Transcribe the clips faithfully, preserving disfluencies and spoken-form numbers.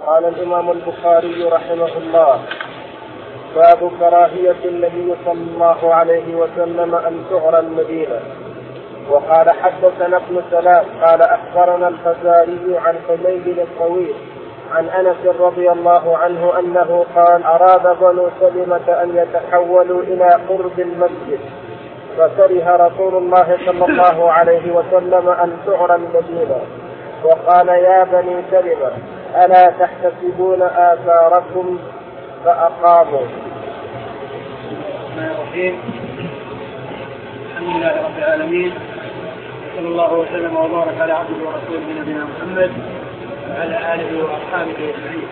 قال الإمام البخاري رحمه الله: باب كراهية النبي صلى الله عليه وسلم أن تعرى المدينة. وقال حدثنا ابن سلام قال أخبرنا الفزاري عن حميد الطويل عن أنس رضي الله عنه أنه قال: أراد بنو سلمة أن يتحولوا إلى قرب المسجد، فكره رسول الله صلى الله عليه وسلم أن تعرى المدينة، وقال: يا بني سلمة ألا تحتسبون آثاركم؟ فأقاموا. الحمد لله رب العالمين، صلى الله وسلم وبارك على عبده ورسوله نبينا محمد وعلى آله وأصحابه أجمعين.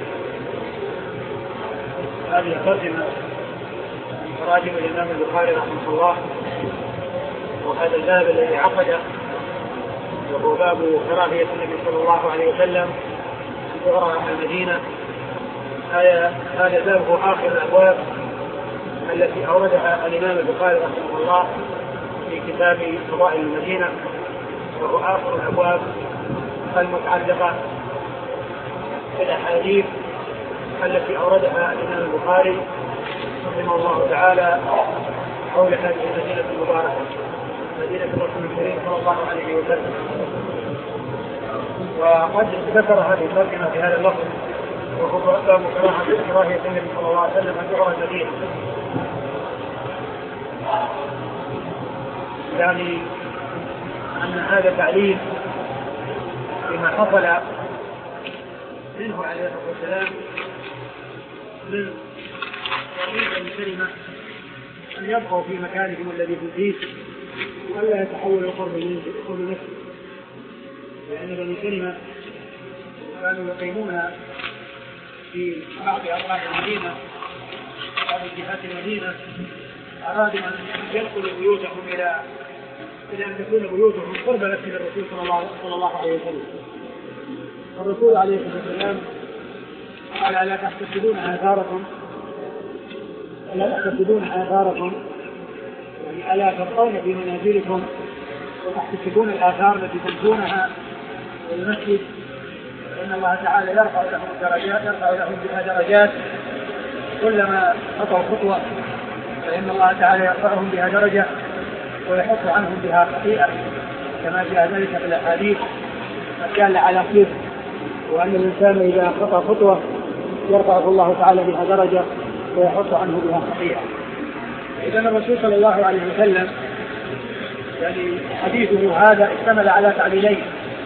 هذه ترجمة تراجم الإمام البخاري رحمه الله، وهذا الباب الذي عقده وهو باب كراهية النبي صلى الله عليه وسلم أن تعرى المدينة. هذا الباب هو آخر الأبواب التي أوردها الإمام البخاري رحمه الله في كتاب فضائل المدينة، وهو آخر الأبواب المتعلقة بالأحاديث التي أوردها الإمام البخاري رحمه الله تعالى حول هذه المدينة المباركة، مدينة الرسول الكريم صلى الله عليه وسلم. وقد ذكر هذه الترجمة في هذا اللفظ، وهو باب كراهية النبي صلى الله عليه وسلم أن تعرى المدينة، يعني أن هذا تعليل بما حصل منه عليه الصلاة والسلام من طريق الكلمة أن يبقوا في مكانهم الذي في البيت وألا يتحولوا قرب نفسه، لأن بني كلمة كانوا يقيمون في بعض أطراف المدينة بعض جهات المدينة، أرادوا أن يدخلوا بيوتهم إلى إلى أن تكون بيوتهم قرب مسجد الرسول صلى الله عليه وسلم. الرسول عليه الصلاة والسلام قال: ألا تحتسبون آثاركم؟ ألا تحتسبون آثاركم يعني ألا تبقون في منازلكم وتحتسبون الآثار التي تمشونها والمسجد، إن الله تعالى يرفع لهم درجات يرفع لهم بها درجات كلما خطوا خطوة، فإن الله تعالى يرفعهم بها درجة ويحط عنهم بها خطيئة، كما جاء ذلك في الأحاديث الدالة على خير، وأن الإنسان إذا خطأ خطوة يرفعه الله تعالى بها درجة ويحط عنه بها خطيئة. إذن الرسول صلى الله عليه وسلم يعني حديثه هذا اشتمل على تعليلين: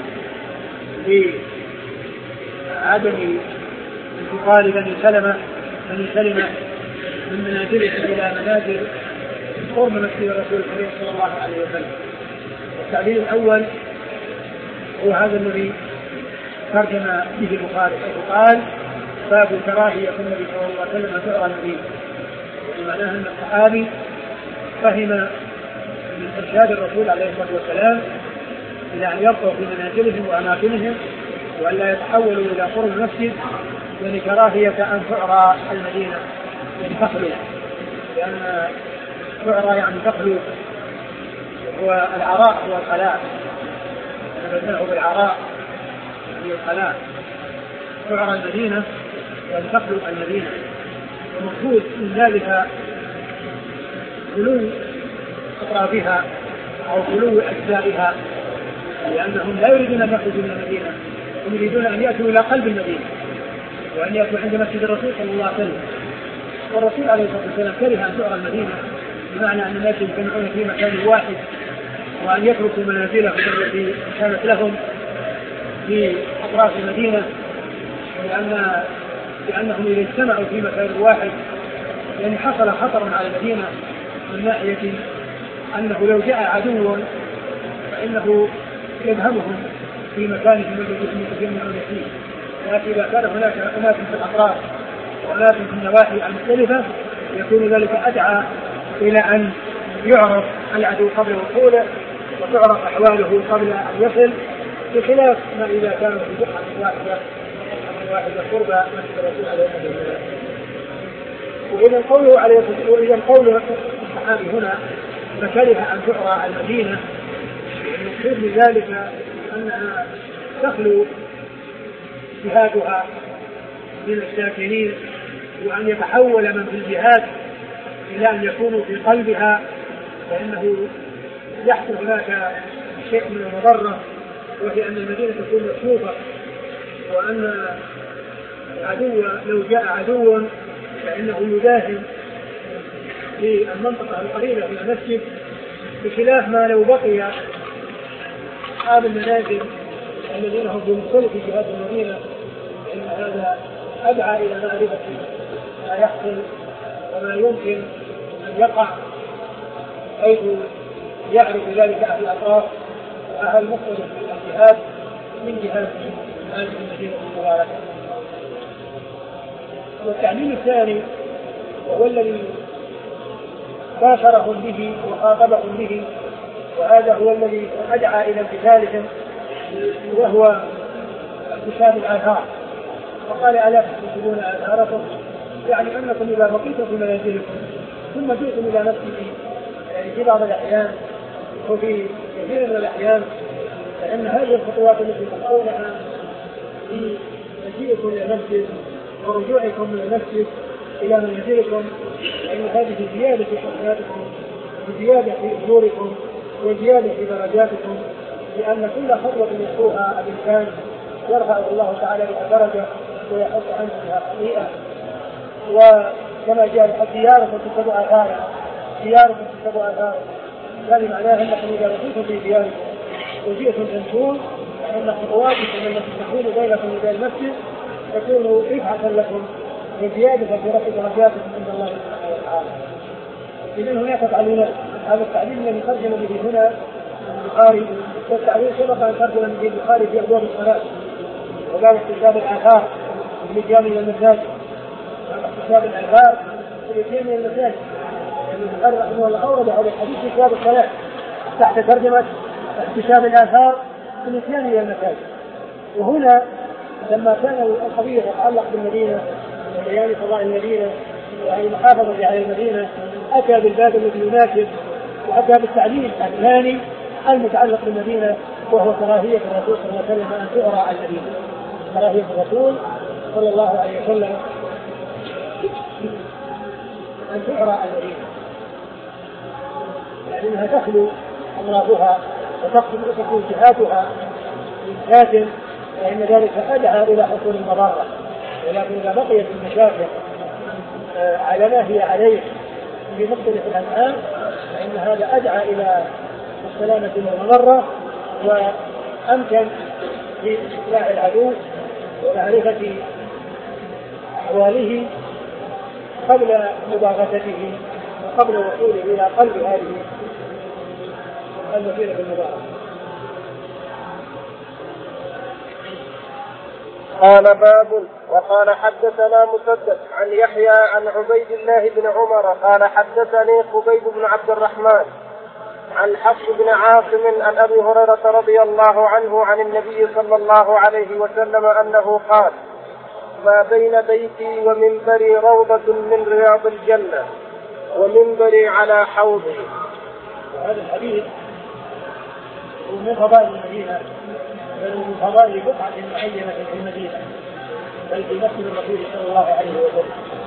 لعدم انتقال بني سلمة بني سلمة من منازلهم إلى منازل قرب مسجد الرسول الكريم صلى الله عليه وسلم. التعليل الأول هو هذا الذي ترجم به البخاري، قال: باب كراهية النبي صلى الله عليه وسلم تعرى المدينة. ومعناه أن الصحابي فهم من إرشاد الرسول عليه الصلاة والسلام إلى أن يبقوا في منازلهم وأماكنهم وأن لا يتحولوا إلى قرب المسجد، يعني كراهية أن تعرى المدينة من تخلو، لأن تعرى يعني تخلو، والعراء هو الخلاء، نبذناه بالعراء هي الخلاء. تعرى المدينة وأن تخلو المدينة، والمقصود من ذلك خلو أطرافها أو خلو أجزائها، لأنهم لا يريدون أن يخرجوا من المدينة، هم يريدون أن يأتوا إلى قلب المدينة وأن يأتوا عند مسجد الرسول صلى الله عليه وسلم. والرسول عليه الصلاة والسلام كره أن تعرى المدينة، بمعنى أن الناس يجتمعون في مكان واحد وأن يتركوا منازلهم التي كانت لهم في أطراف المدينة، لأن لأنهم إذا اجتمعوا في مكان واحد يعني حصل خطر على المدينة من ناحية أنه لو جاء عدو فإنه يذهبهم في مكانهم الذي يتجمعون فيه. لكن إذا كان هناك أناس في الأطراف وأناس في النواحي المختلفة يكون ذلك أدعى إلى أن يعرف العدو قبل وصوله وتعرف أحواله قبل أن يصل، بخلاف ما إذا كانوا في بقعة واحدة واحدة قرب مسجد الرسول عليه الصلاة والسلام. وإذا قوله عليه وإذا قوله الصحابي هنا فكره أن تعرى المدينة، المقصود بذلك أنها تخلو جهاتها من الساكنين، وأن يتحول من في الجهات إلى أن يكونوا في قلبها، فإنه يحصل هناك شيء من المضرة، وهي أن المدينة تكون مكشوفة، وأن العدو لو جاء عدو فإنه يداهم في المنطقة القريبة من المسجد، بخلاف ما لو بقي أصحاب المنازل الذين هم بمختلف جهات المدينة، فإن هذا أدعى إلى معرفة ما يحصل وما يمكن أن يقع، حيث يعرف ذلك أهل الأطراف وأهل مختلف الجهات من جهات هذه المدينة المباركة. والتعليم الثاني وهو الذي باشرهم به وخاطبهم به، وهذا هو الذي أدعى إلى امتثالهم، وهو اكتساب الآثار. وقال ألا تكتسبون آثاركم، يعني أنكم إذا بقيتم في منازلكم ثم جئتم إلى نفسه، يعني في بعض الأحيان وفي كثير من الأحيان، فإن هذه الخطوات التي تخطونها في مجيئكم إلى المسجد ورجوعكم من المسجد إلى منازلكم، فإن هذه زيادة في حسناتكم وزيادة في أجوركم وزيادة في درجاتكم، لأن كل خطوة يخطوها الإنسان يرفع الله تعالى بها درجة ويحط عنه بها خطيئة. وكما جاء دياركم تتبع آثارها، دياركم تتبع آثارها، يعني معناها أنكم إذا رسيتم في دياركم وجئتم تمشون، فإن خطواتكم التي تكون بينكم وبين المسجد تكون رفعة لكم وزيادة في رفع درجاتكم عند الله سبحانه وتعالى. إذن هناك تعليمات. هذا التعليم الذي ترجم به هنا البخاري، والتعليم سبق أن ترجم به البخاري في أبواب الصلاة، وقال اكتساب الآثار بالجامع إلى المساجد، اكتساب الآثار بالجامع إلى المساجد. البخاري رحمه الله أورد هذا الحديث في كتاب الصلاة تحت ترجمة اكتساب الآثار بالجامع إلى المساجد. وهنا لما كان القضية تتعلق بالمدينة وبيان فضائل المدينة وعلى المحافظة على المدينة، أتى بالباب الذي يناسب، وأتى بالتعليل الثاني المتعلق بالمدينة، وهو كراهية الرسول صلى الله عليه وسلم أن تؤرى المدينة. كراهية الرسول صلى الله عليه وسلم أن تؤرى المدينة، لأنها تخلو أمراضها وتكون جهاتها ذات، فإن ذلك أدعى إلى حصول المضرة. ولكن إذا بقيت المشاكل على ما هي عليه في مختلف الأنحاء، فإن هذا أدعى إلى السلامة من المضرة، وأمكن في إصلاح العدو ومعرفة أحواله قبل مباغتته وقبل وصوله إلى قلب هذه المدينة المباركة. قال باب. وقال حدثنا مسدد عن يحيى عن عبيد الله بن عمر قال حدثني خبيب بن عبد الرحمن عن حفص بن عاصم عن أبي هريرة رضي الله عنه عن النبي صلى الله عليه وسلم أنه قال: ما بين بيتي ومنبري روضة من رياض الجنة ومنبري على حوضي. وهذا الحديث هو من فضائل المدينة، بل من فضائل بقعة معينة في المدينة، بل في مسجد الرسول صلى الله عليه وسلم.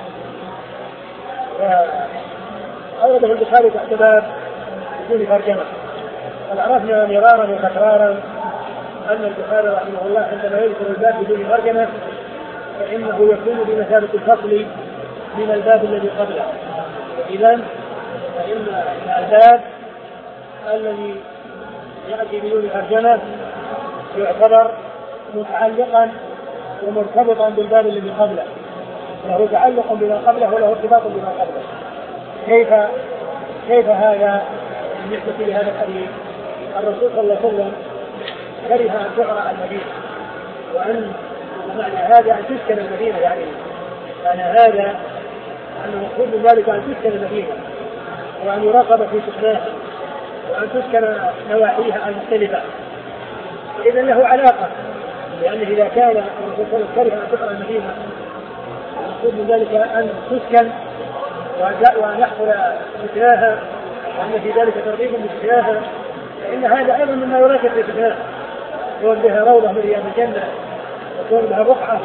فأورده البخاري تحت باب بدون ترجمة. قد عرفنا مرارا وتكرارا أن البخاري رحمه الله عندما يذكر الباب بدون ترجمة فإنه يكون بمثابة الفصل من الباب الذي قبله. إذن فإن الباب الذي يأتي بدون ترجمة يعتبر متعلقا ومرتبطا بالباب الذي قبله، له تعلق بما قبله وله ارتباط بما قبله. كيف كيف هذا بالنسبة لهذا الحديث؟ الرسول صلى الله عليه وسلم كره أن تعرى المدينة، وأن معنى هذا أن تسكن المدينة، يعني معنى هذا أن المقصود من ذلك أن تسكن المدينة وأن يراقب في سكنها وأن تسكن نواحيها المختلفة. إذا له علاقة، لأنه إذا كان الرسول صلى الله عليه وسلم كره أن تعرى المدينة المقصود من ذلك أن تسكن وأن يحصل سكناها وأن في ذلك ترغيب بسكناها، فإن هذا أيضا مما يراقب في سكناها، يكون بها روضة من رياض الجنة، يكون بها بقعة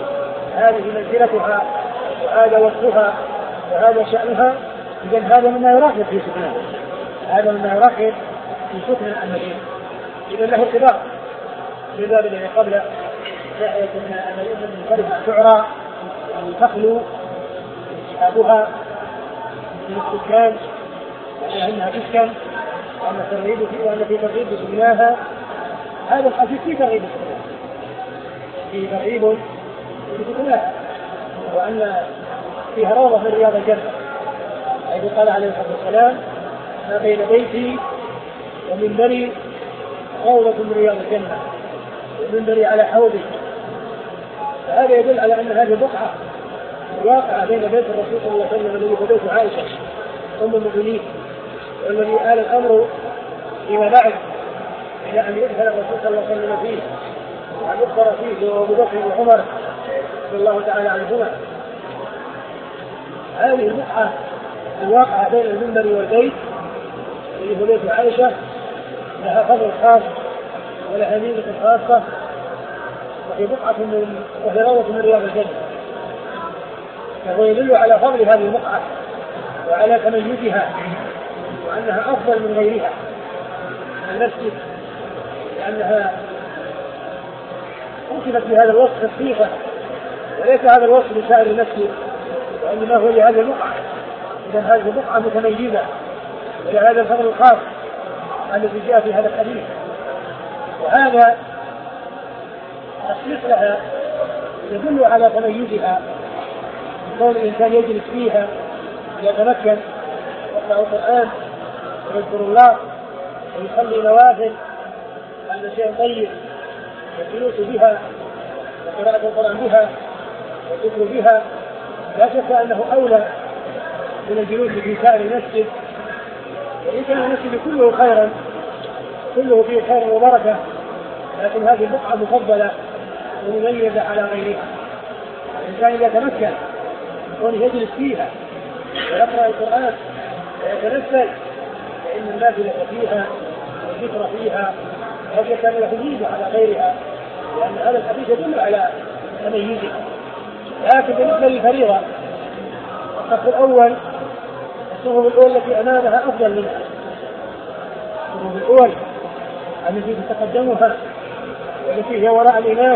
هذه منزلتها وهذا وصفها وهذا شأنها، إذا هذا مما يرغب في سكنها، هذا مما يرغب في سكن المدينة، إذا له ارتباط بذلك الذي قبل ناحية أن المدينة منفردة تعرى أن تخلو انتهابها من السكان، يعني أنها تسكن وأن ترغيب في وأن في ترغيب سكناها، هذا الحديث في ترغيب سكناها في ترغيب في سكناها، وأن فيها روضة من رياض الجنة، حيث قال عليه الصلاة والسلام: ما بين بيتي ومنبري روضة من رياض الجنة ومنبري على حوضي. فهذا يدل على أن هذه بقعة واقعة بين بيت الرسول صلى الله عليه وسلم الذي هو بيت عائشة أم المؤمنين، والذي آل الأمر فيما بعد إلى أن يدخل الرسول صلى الله عليه وسلم فيه وأن يخبر فيه وأبو بكر وعمر رضي الله تعالى عنهما. هذه البقعة الواقعة بين المنبر والبيت الذي هو بيت عائشة لها فضل خاص ولها ميزة خاصة، وهي بقعة من وهي روضة من رياض الجنة، فهو يدل على فضل هذه البقعة وعلى تميزها وأنها أفضل من غيرها من المسجد، لأنها وصفت بهذا الوصف الصيغة، وليس هذا الوصف لسائر المسجد وإنما هو لهذه البقعة. إذا هذه البقعة متميزة ولهذا الفضل الخاص الذي جاء في هذا الحديث، وهذا التصديق لها يدل على تميزها، كون الإنسان يجلس فيها يتمكن يقرأ القرآن ويذكر الله ويصلي نوافل، هذا شيء طيب، والجلوس بها وقراءة القرآن بها والذكر بها لا شك أنه أولى من الجلوس في سائر المسجد، وإن كان المسجد كله خيرا كله فيه خير وبركة، لكن هذه البقعة مفضلة ومميزة على غيرها. الإنسان إذا تمكن كونه يجلس فيها ويقرأ القرآن ويتنفل فإن النافلة فيها والذكر فيها قد يكون له ميزة على غيرها، لأن هذا الحديث يدل على تميزها. لكن بالنسبة للفريضة الصف الأول الصفوف الأولى التي أمامها أفضل منها، الصفوف الأولى التي تتقدمها والتي هي وراء الإمام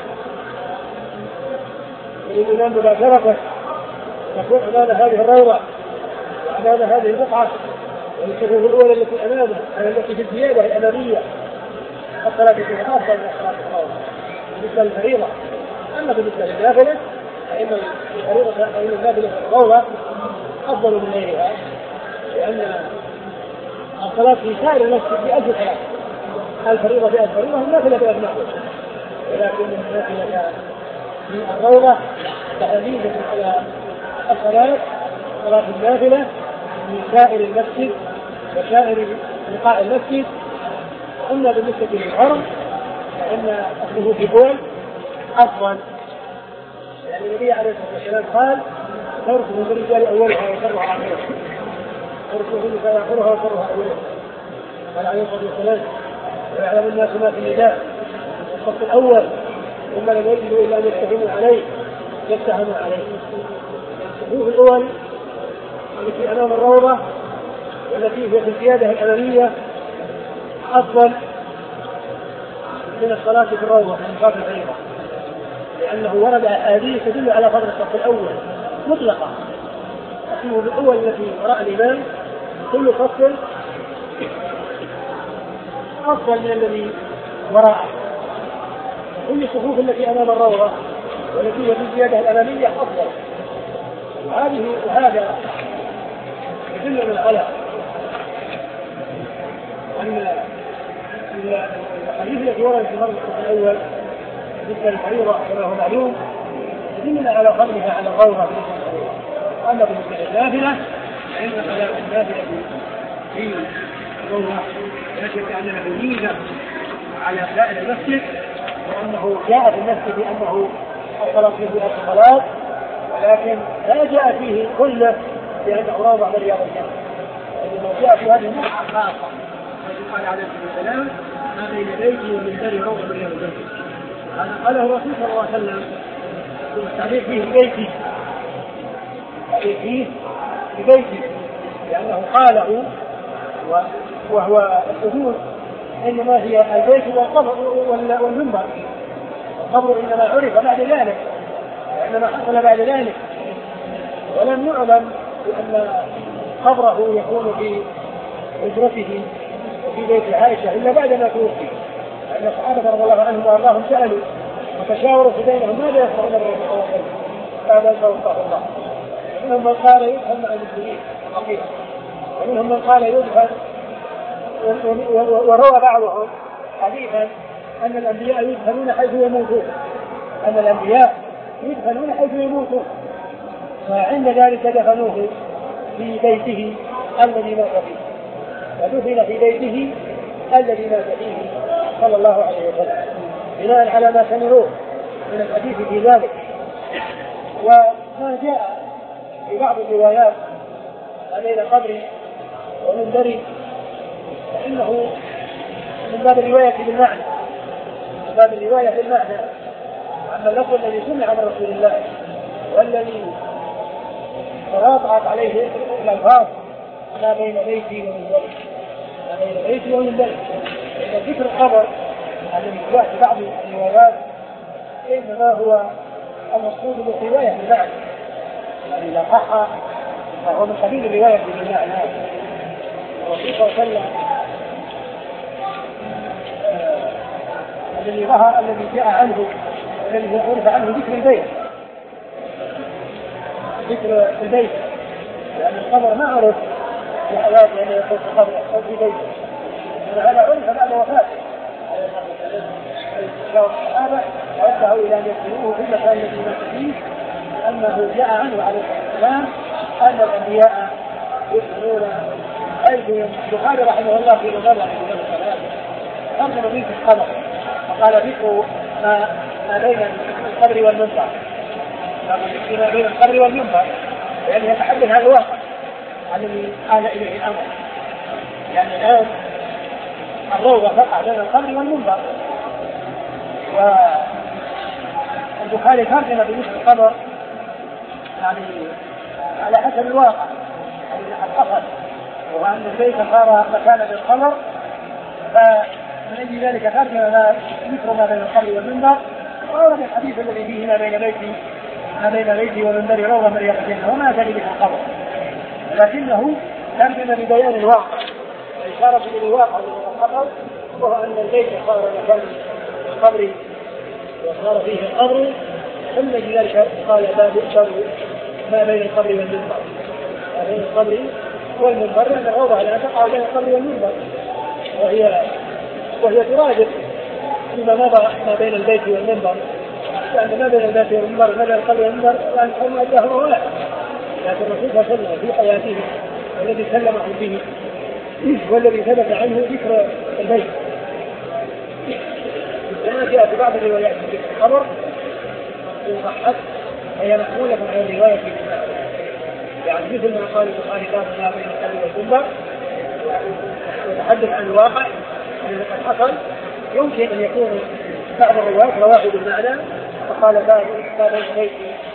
والإمام مباشرة تكون أمام هذه الروضة وأمام هذه البقعة، والصفوف الأولى التي أمامه التي في الزيادة الأمامية الصلاة فيها أفضل من الصلاة الأولى بالنسبة للفريضة. أما بالنسبة للنافلة فإن الفريضة فإن النافلة الروضة أفضل من غيرها، لأن الصلاة في سائر المسجد بألف صلاة، الفريضة بألف فريضة والنافلة بألف نافلة، ولكن النافلة من الروضة تأمينة على الصلاة صلاة النافلة من سائر المسجد وسائر لقاء المسجد. أما بالنسبة للعرض فإن الصفوف الأول أفضل، يعني النبي عليه الصلاة والسلام قال: تركه الرجال أولها وشرها آخرها، تركه النساء آخرها وشرها أولها. قال عليه الصلاة والسلام: ويعلم الناس ما في النداء الصف الأول ثم لم يجدوا إلا أن يستهموا عليه يستهموا عليه. الصفوف الأول التي أمام الروضة والتي هي في الزيادة الأمامية أفضل من الصلاة في الروضة من صلاة الفريضة، لأنه ورد أحاديث تدل على فضل الصف الأول مطلقة. الصفوف الأول التي وراء الإمام كل صف أفضل من الذي وراءه، كل الصفوف التي أمام الروضة والتي هي في الزيادة الأمامية أفضل. وهذه وهذا يدل من الخلق أن الحديث الذي ورد في فضل الصف الأول بالنسبة للفريضة كما هو معلوم يدلنا على فضلها على الروضة. أما بالنسبة للنافلة فإن صلاة النافلة في الروضة لا شك أنها ميزة على سائر المسجد، وأنه جاء في المسجد بأنه الصلاة فيه الصلاة، ولكن لا جاء فيه كله بأنه روضة من رياض الجنة، لأنه جاء في هذه المرحلة خاصة. قال عليه الصلاة والسلام: ما بين بيتي ومنبري روضة من رياض الجنة. هذا قاله الرسول صلى الله عليه وسلم التعليق فيه ببيتي، التعليق فيه ببيتي لأنه قاله وهو الحدود إنما هي البيت والقبر والمنبر. القبر إنما عرف بعد ذلك، إنما حصل بعد ذلك، ولم يعلم بأن قبره يكون في حجرته وفي بيت عائشة إلا بعد ما توفي، لأن الصحابة رضي الله عنهم وأرضاهم سألوا وتشاوروا في بينهم ماذا يفعلون بالرسول بعد أن توفاه الله. ومنهم من قال يدفن مع المسلمين حقيقة، ومنهم من قال يدفن، وروى بعضهم حديثا أن الأنبياء يدفنون حيث يموتون، أن الأنبياء يدفنون حيث يموتون، وعند ذلك دفنوه في بيته الذي مات فيه، ودفن في بيته الذي مات فيه صلى الله عليه وسلم بناء على ما سمعوه من الحديث في ذلك. وما جاء في بعض الروايات بين قبري ومنبري فإنه من باب الرواية بالمعنى، من باب الرواية بالمعنى، أما اللفظ الذي سمع من رسول الله والذي تواطعت عليه الألفاظ ما بين بيتي ومنبري، ما بين بيتي ومنبري، لأن ذكر الخبر الذي جاء في بعض الروايات إنما هو المقصود بالرواية بالمعنى، يعني إذا صح فهو من قبيل الرواية بالمعنى. الرسول صلى الله عليه وسلم الذي ظهر الذي جاء عنه الذي عرف عنه ذكر البيت، ذكر البيت، لأن القبر ما عرف في حياته أن يكون في قبر أو في بيت، هذا عرف بعد وفاته. الصحابة رجعوا إلى أن يدخلوه في المكان الذي مات فيه، لأنه جاء عنه عليه السلام أن الأنبياء يدخلون أيديهم. البخاري رحمه الله في نظر رحمه الله ترجم به في القبر وقال ذكر ما ما بين القبر والمنبر، ما بين القبر والمنبر يعني يتحدث عن الواقع الذي آل إليه الأمر. يعني الآن الروضة تقع بين القبر والمنبر، والبخاري ترجم بمثل القبر يعني على حسب الواقع الذي حصل، وهو أن البيت صار مكانا للقبر، فمن أجل ذلك ترجم ما ذكر ما بين القبر والمنبر. وأورد الحديث الذي فيه ما بين بيتي ما بين بيتي ومنبري روضة من رياض الجنة، وما أتى به القبر، لكنه ترجم ببيان الواقع، الإشارة إلى الواقع الذي حصل، وهو أن البيت صار مكان القبر وصار فيه القبر، ثم لذلك قال باب يؤثر ما بين القبر والمنبر، ما بين القبر والمنبر، لأن الروضة لا تقع بين القبر والمنبر، وهي وهي ترادف فيما مضى ما بين البيت والمنبر، لأن ما بين البيت والمنبر ما بين القبر والمنبر يعني هم أجاه واحد، لكن الرسول صلى الله عليه وسلم في حياته والذي سلمه به والذي ثبت عنه ذكر البيت. كما جاء في بعض الروايات في الخبر صحت هي محمولة عن الرواية في الكتاب، يعني مثل ما قال البخاري باب ما بين القبر والمنبر يتحدث عن الواقع الذي قد حصل، يمكن أن يكون بعض الروايات رواه بالمعنى، فقال باب ما بين البيت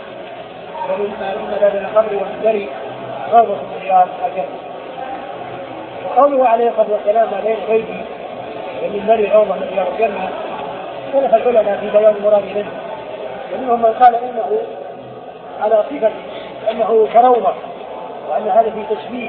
وما بين القبر والمنبر روضة من رياض الجنة. وقوله عليه الصلاة والسلام ما بين بيتي ومنبري روضة من رياض الجنة، اختلف العلماء في بيان المراد منه، ومنهم من قال انه على صفه انه كروضه، وان هذا في تشبيه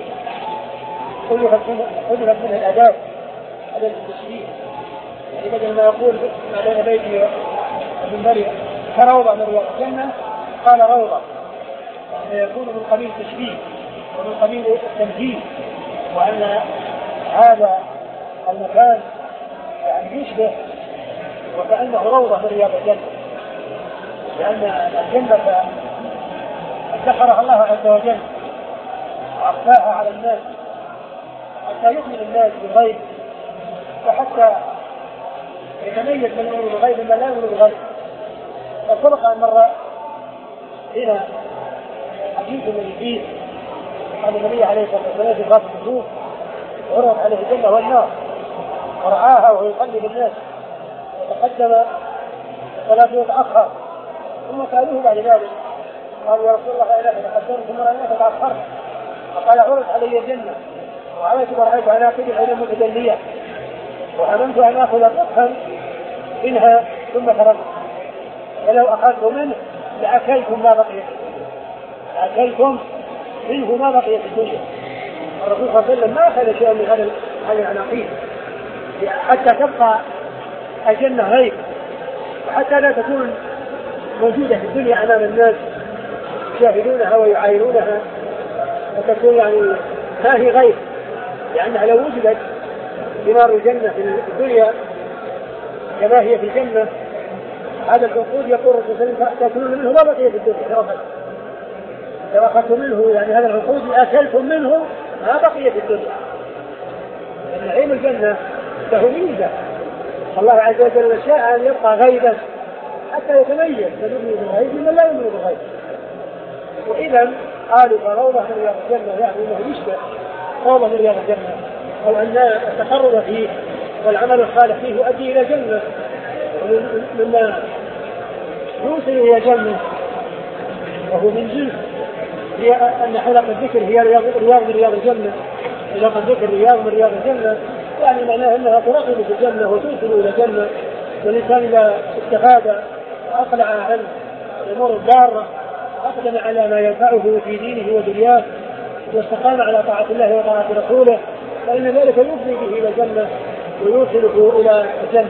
حذفت منه الاداه هذا التشبيه، يعني بدل ما يقول ما بين بيتي ومنبري كروضه من رياض الجنه قال روضه، فيكون من قبيل التشبيه ومن قبيل التمثيل، وان هذا المكان يعني يشبه وكأنه روضة من رياض الجنة، لأن الجنة ذكرها الله عز وجل وأخفاها على الناس حتى يؤمن الناس بالغيب، وحتى يتميز من يؤمن بالغيب من لا يؤمن بالغيب. فسبق أن مر هنا حديث الذي فيه عن النبي عليه الصلاة والسلام في غاية النجوم عرض عليه الجنة والنار ورعاها وهو يقلب الناس، وتقدم صلاته يتأخر، ثم سألوه بعد ذلك قالوا يا رسول الله إلهي حسنتم رأيناك تأخرت فقال عرض علي الجنة وعملت ورأيت أن آخذ العلم المتدلية وحممت أن آخذ الرقحا منها ثم تركت ولو أخذت منه لأكلتم ما بقي لأكلتم منه ما بقي في الدنيا. الرسول صلى الله عليه وسلم ما أخذ شيئا من هذا هذه العناقيد حتى تبقى الجنة غيب وحتى لا تكون موجودة في الدنيا أمام الناس يشاهدونها ويعاينونها وتكون يعني ما هي غيب، لأنها لو وجدت ثمار الجنة في الدنيا كما هي في الجنة هذا العنقود يقول الرسول صلى الله عليه وسلم تأكلون منه ما بقي في الدنيا لو أخذتم منه يعني هذا العنقود أكلتم منه ما بقي في الدنيا. لأن نعيم الجنة له ميزة الله عز وجل شاء أن يبقى غيبا حتى يتميز فيؤمن بالغيب من لا يؤمن بالغيب. وإذا قالوا فروضة من رياض الجنة يعني أنه يشبه روضة من رياض الجنة أو أن التقرب فيه والعمل الصالح فيه يؤدي إلى جنة مما يوصل إلى جنة وهو من جنس هي أن حلقة الذكر هي رياض من رياض الجنة. حلقة الذكر رياض من رياض الجنة يعني معناه أنها ترغب في الجنة وتوصل إلى الجنة. والإنسان إذا استفاد وأقلع عن الأمور الضارة وأقدم على ما ينفعه في دينه ودنياه واستقام على طاعة الله وطاعة رسوله فإن ذلك يفضي به إلى الجنة ويوصله إلى الجنة.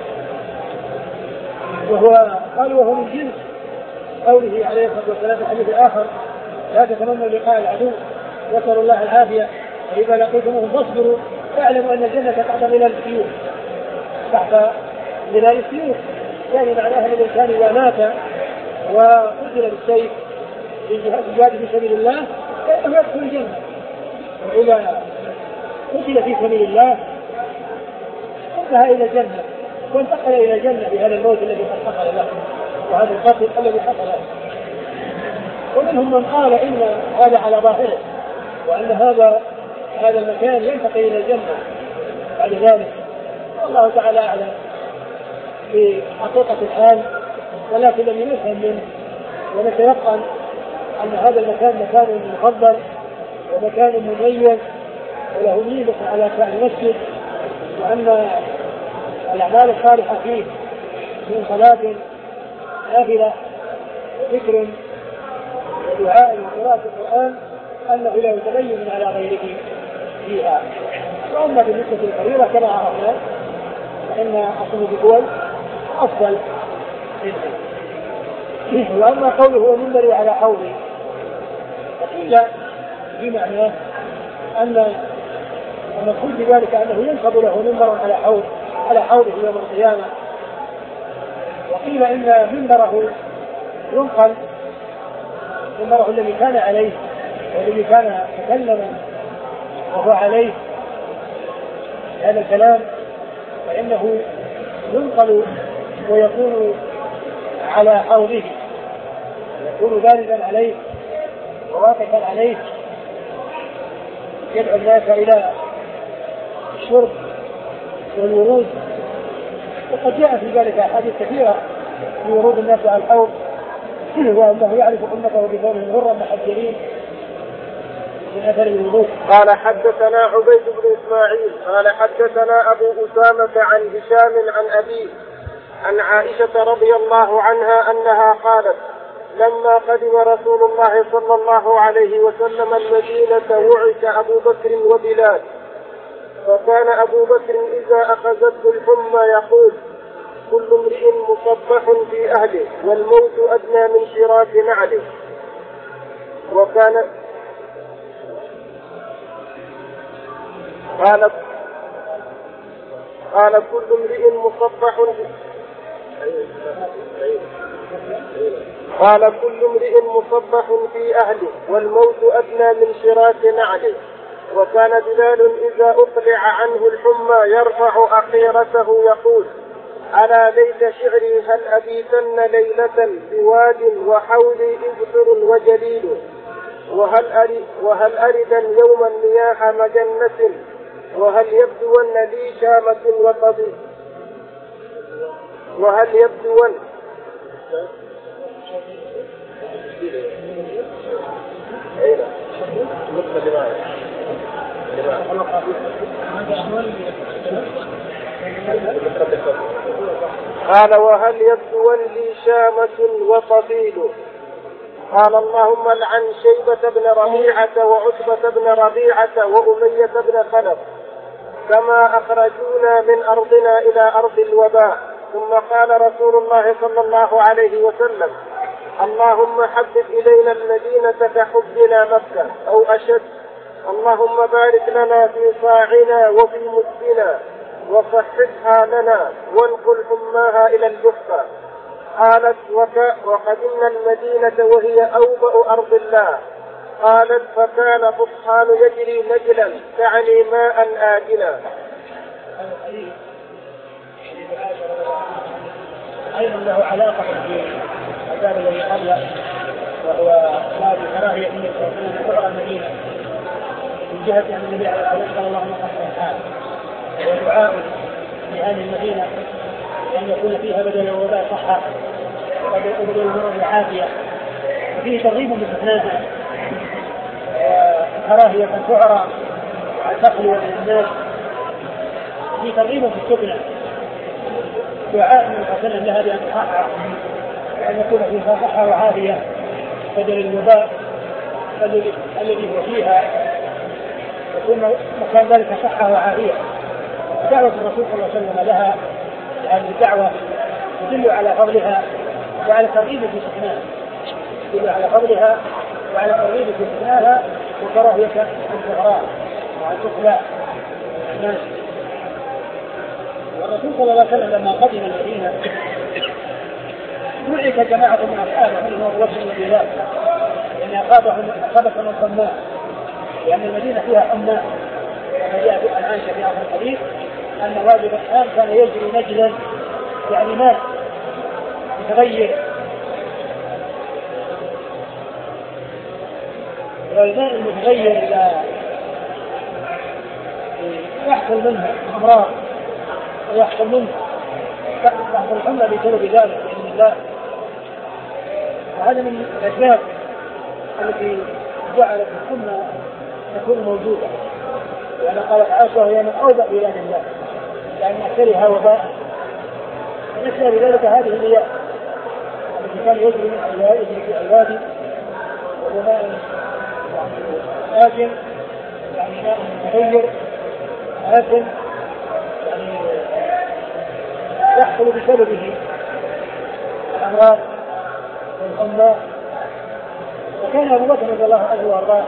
وهو قال وهو من جنس قوله عليه الصلاة والسلام في الحديث الآخر لا تتمنوا لقاء العدو واسألوا الله العافية فإذا لقيتموهم فاصبروا فاعلموا أن الجنة تحت ظلال السيوف تحت ظلال السيوف يعني معناها أن الإنسان إذا مات وقتل بالسيف في جهاد في سبيل الله فإنه يدخل الجنة. وإذا قتل في سبيل الله انتهى إلى الجنة وانتقل إلى الجنة بهذا الموت الذي قد حصل له وهذا القتل الذي حصل له. ومنهم من قال إن هذا على ظاهره وأن هذا هذا المكان ينتقل إلى الجنة بعد ذلك والله تعالى أعلم بحقيقة الحال ولكن لم نفهم منه ونتيقن أن هذا المكان مكان مفضل ومكان مميز وله ميزة على سائر المسجد وأن الأعمال الصالحة فيه من صلاة نافلة وذكر ودعاء وقراءة القرآن أنه لا يتميز على غيره فيها. وأما بالنسبة للفريضة كما عرفنا فإن أصل الدول أفضل منه. وأما قوله ومنبري على حوضي فقيل بمعنى أن المقصود بذلك أنه ينصب له منبر على حوض على حوضه يوم القيامة. وقيل إن منبره ينقل منبره الذي كان عليه والذي كان تكلما وهو عليه هذا الكلام فإنه ينقل ويكون على حوضه يكون باردا عليه وواقفا عليه يدعو الناس إلى الشرب والورود. وقد جاء في ذلك أحاديث كثيرة في ورود الناس على الحوض وأنه يعرف أمته بكونهم غرا محجلين من أثر الوضوء. قال حدثنا عبيد بن إسماعيل قال حدثنا أبو أسامة عن هشام عن أبيه عن عائشة رضي الله عنها أنها قالت لما قدم رسول الله صلى الله عليه وسلم المدينة وعك أبو بكر وبلال فكان أبو بكر إذا أخذته الحمى يقول كل امرئ مصبح في أهله والموت أدنى من شراك نعله. وكان قال قال كل امرئ مصبح قال كل امرئ مصبح في أهله والموت أدنى من شراك نعله. وكان بلال إذا أقلع عنه الحمى يرفع أخيرته يقول ألا ليت شعري هل أبيتن ليلة بواد وحولي إبصر وجليل وهل, أري وهل أردا يوما مياه مجنة وهل يبدون لي شامة وطبيب وهل يبدون نقطة لماذا؟ قال وهل يتولي شامة وطفيل؟ قال اللهم لعن شيبة بن ربيعة وعتبة بن ربيعة وأمية بن خلف كما أخرجونا من أرضنا إلى أرض الوباء. ثم قال رسول الله صلى الله عليه وسلم اللهم حبب إلينا المدينة كحبنا مكة أو أشد. اللهم بارك لنا في صاعنا وفي مدنا وصححها لنا وانقل حماها إلى الجحفة. قالت وقدمنا المدينة وهي أوبأ أرض الله. قالت فكان فصحان يجري نجلا تعني ماء آجلا. أيضا له علاقة بالباب الذي قبله وهو باب كراهية النبي صلى الله عليه وسلم كفر المدينة من جهة أن النبي عليه الصلاة والسلام اللهم صل الحال ودعاء لأهل المدينة أن يكون فيها بدل الوباء صحة وبدل المرض عافية. فيه ترغيب بالتنازل وكراهية تعرى عن تقوى الناس. فيه ترغيب في السكنة دعاء من وسلم لها بأن تصحح وأن يكون فيها صحة وعافية بدل الوباء الذي هو فيها يكون مكان ذلك صحة وعافية. دعوة الرسول صلى الله عليه وسلم لها هذه الدعوة تدل على فضلها وعلى ترغيب في سكنها تدل على فضلها وعلى ترغيب في سكنها وكراهية الزهراء وعن تخلى الناس. والرسول صلى الله عليه وسلم لما قدم المدينة دعك جماعة من أصحابه منهم أبو بكر بن بلال لأن أصابهم الحماة لأن المدينة فيها حماة كما جاء عن عائشة في آخر الحديث أن وادي الرحام كان يجري نجلا يعني ماء يتغير والماء المتغير إلى يحصل منه أمراض ويحصل منه تحصل الحمى بسبب ذلك بإذن الله. وهذا من الأسباب التي جعلت الحمى تكون موجودة. لأن قالت عائشة هي من أوبأ بلاد الله لأن أكثرها وباء. نسأل بذلك هذه المياه التي كان يجري من الوادي وهو ماء آجن يعني ماء متغير آجن يعني يحصل بسببه الأمراض والحمى. وكان أبو بكر رضي الله عنه وأرضاه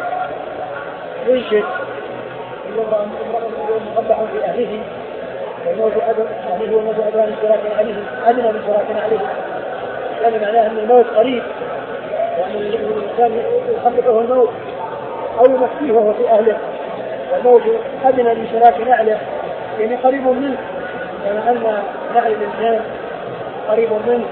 ينشد امرأ مقبح في أهله وموت أهله وموت أبوان شراك عليه أدنى من شراكنا عليه. كان معناه أن الموت قريب وأن الإنسان يخففه الموت أو يمسيه وهو في أهله والموت أدنى من شراك نعله يعني قريب منه كما أن نعل الإنسان قريب منه.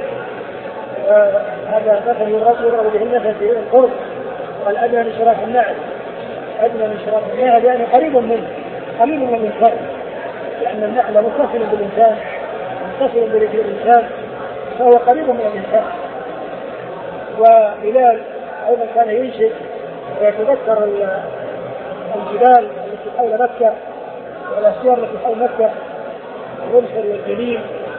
هذا مثل يضرب به المثل في القرب والأدنى من شراك النعل أدنى من شراك النعل يعني قريب منه قريب من الإنسان لأن النعل متصل بالإنسان متصل برجل الإنسان فهو قريب من الإنسان. وبلال أيضا كان ينشد ويتذكر الجبال التي حول مكة والأشجار التي حول مكة والمنشر والجليل.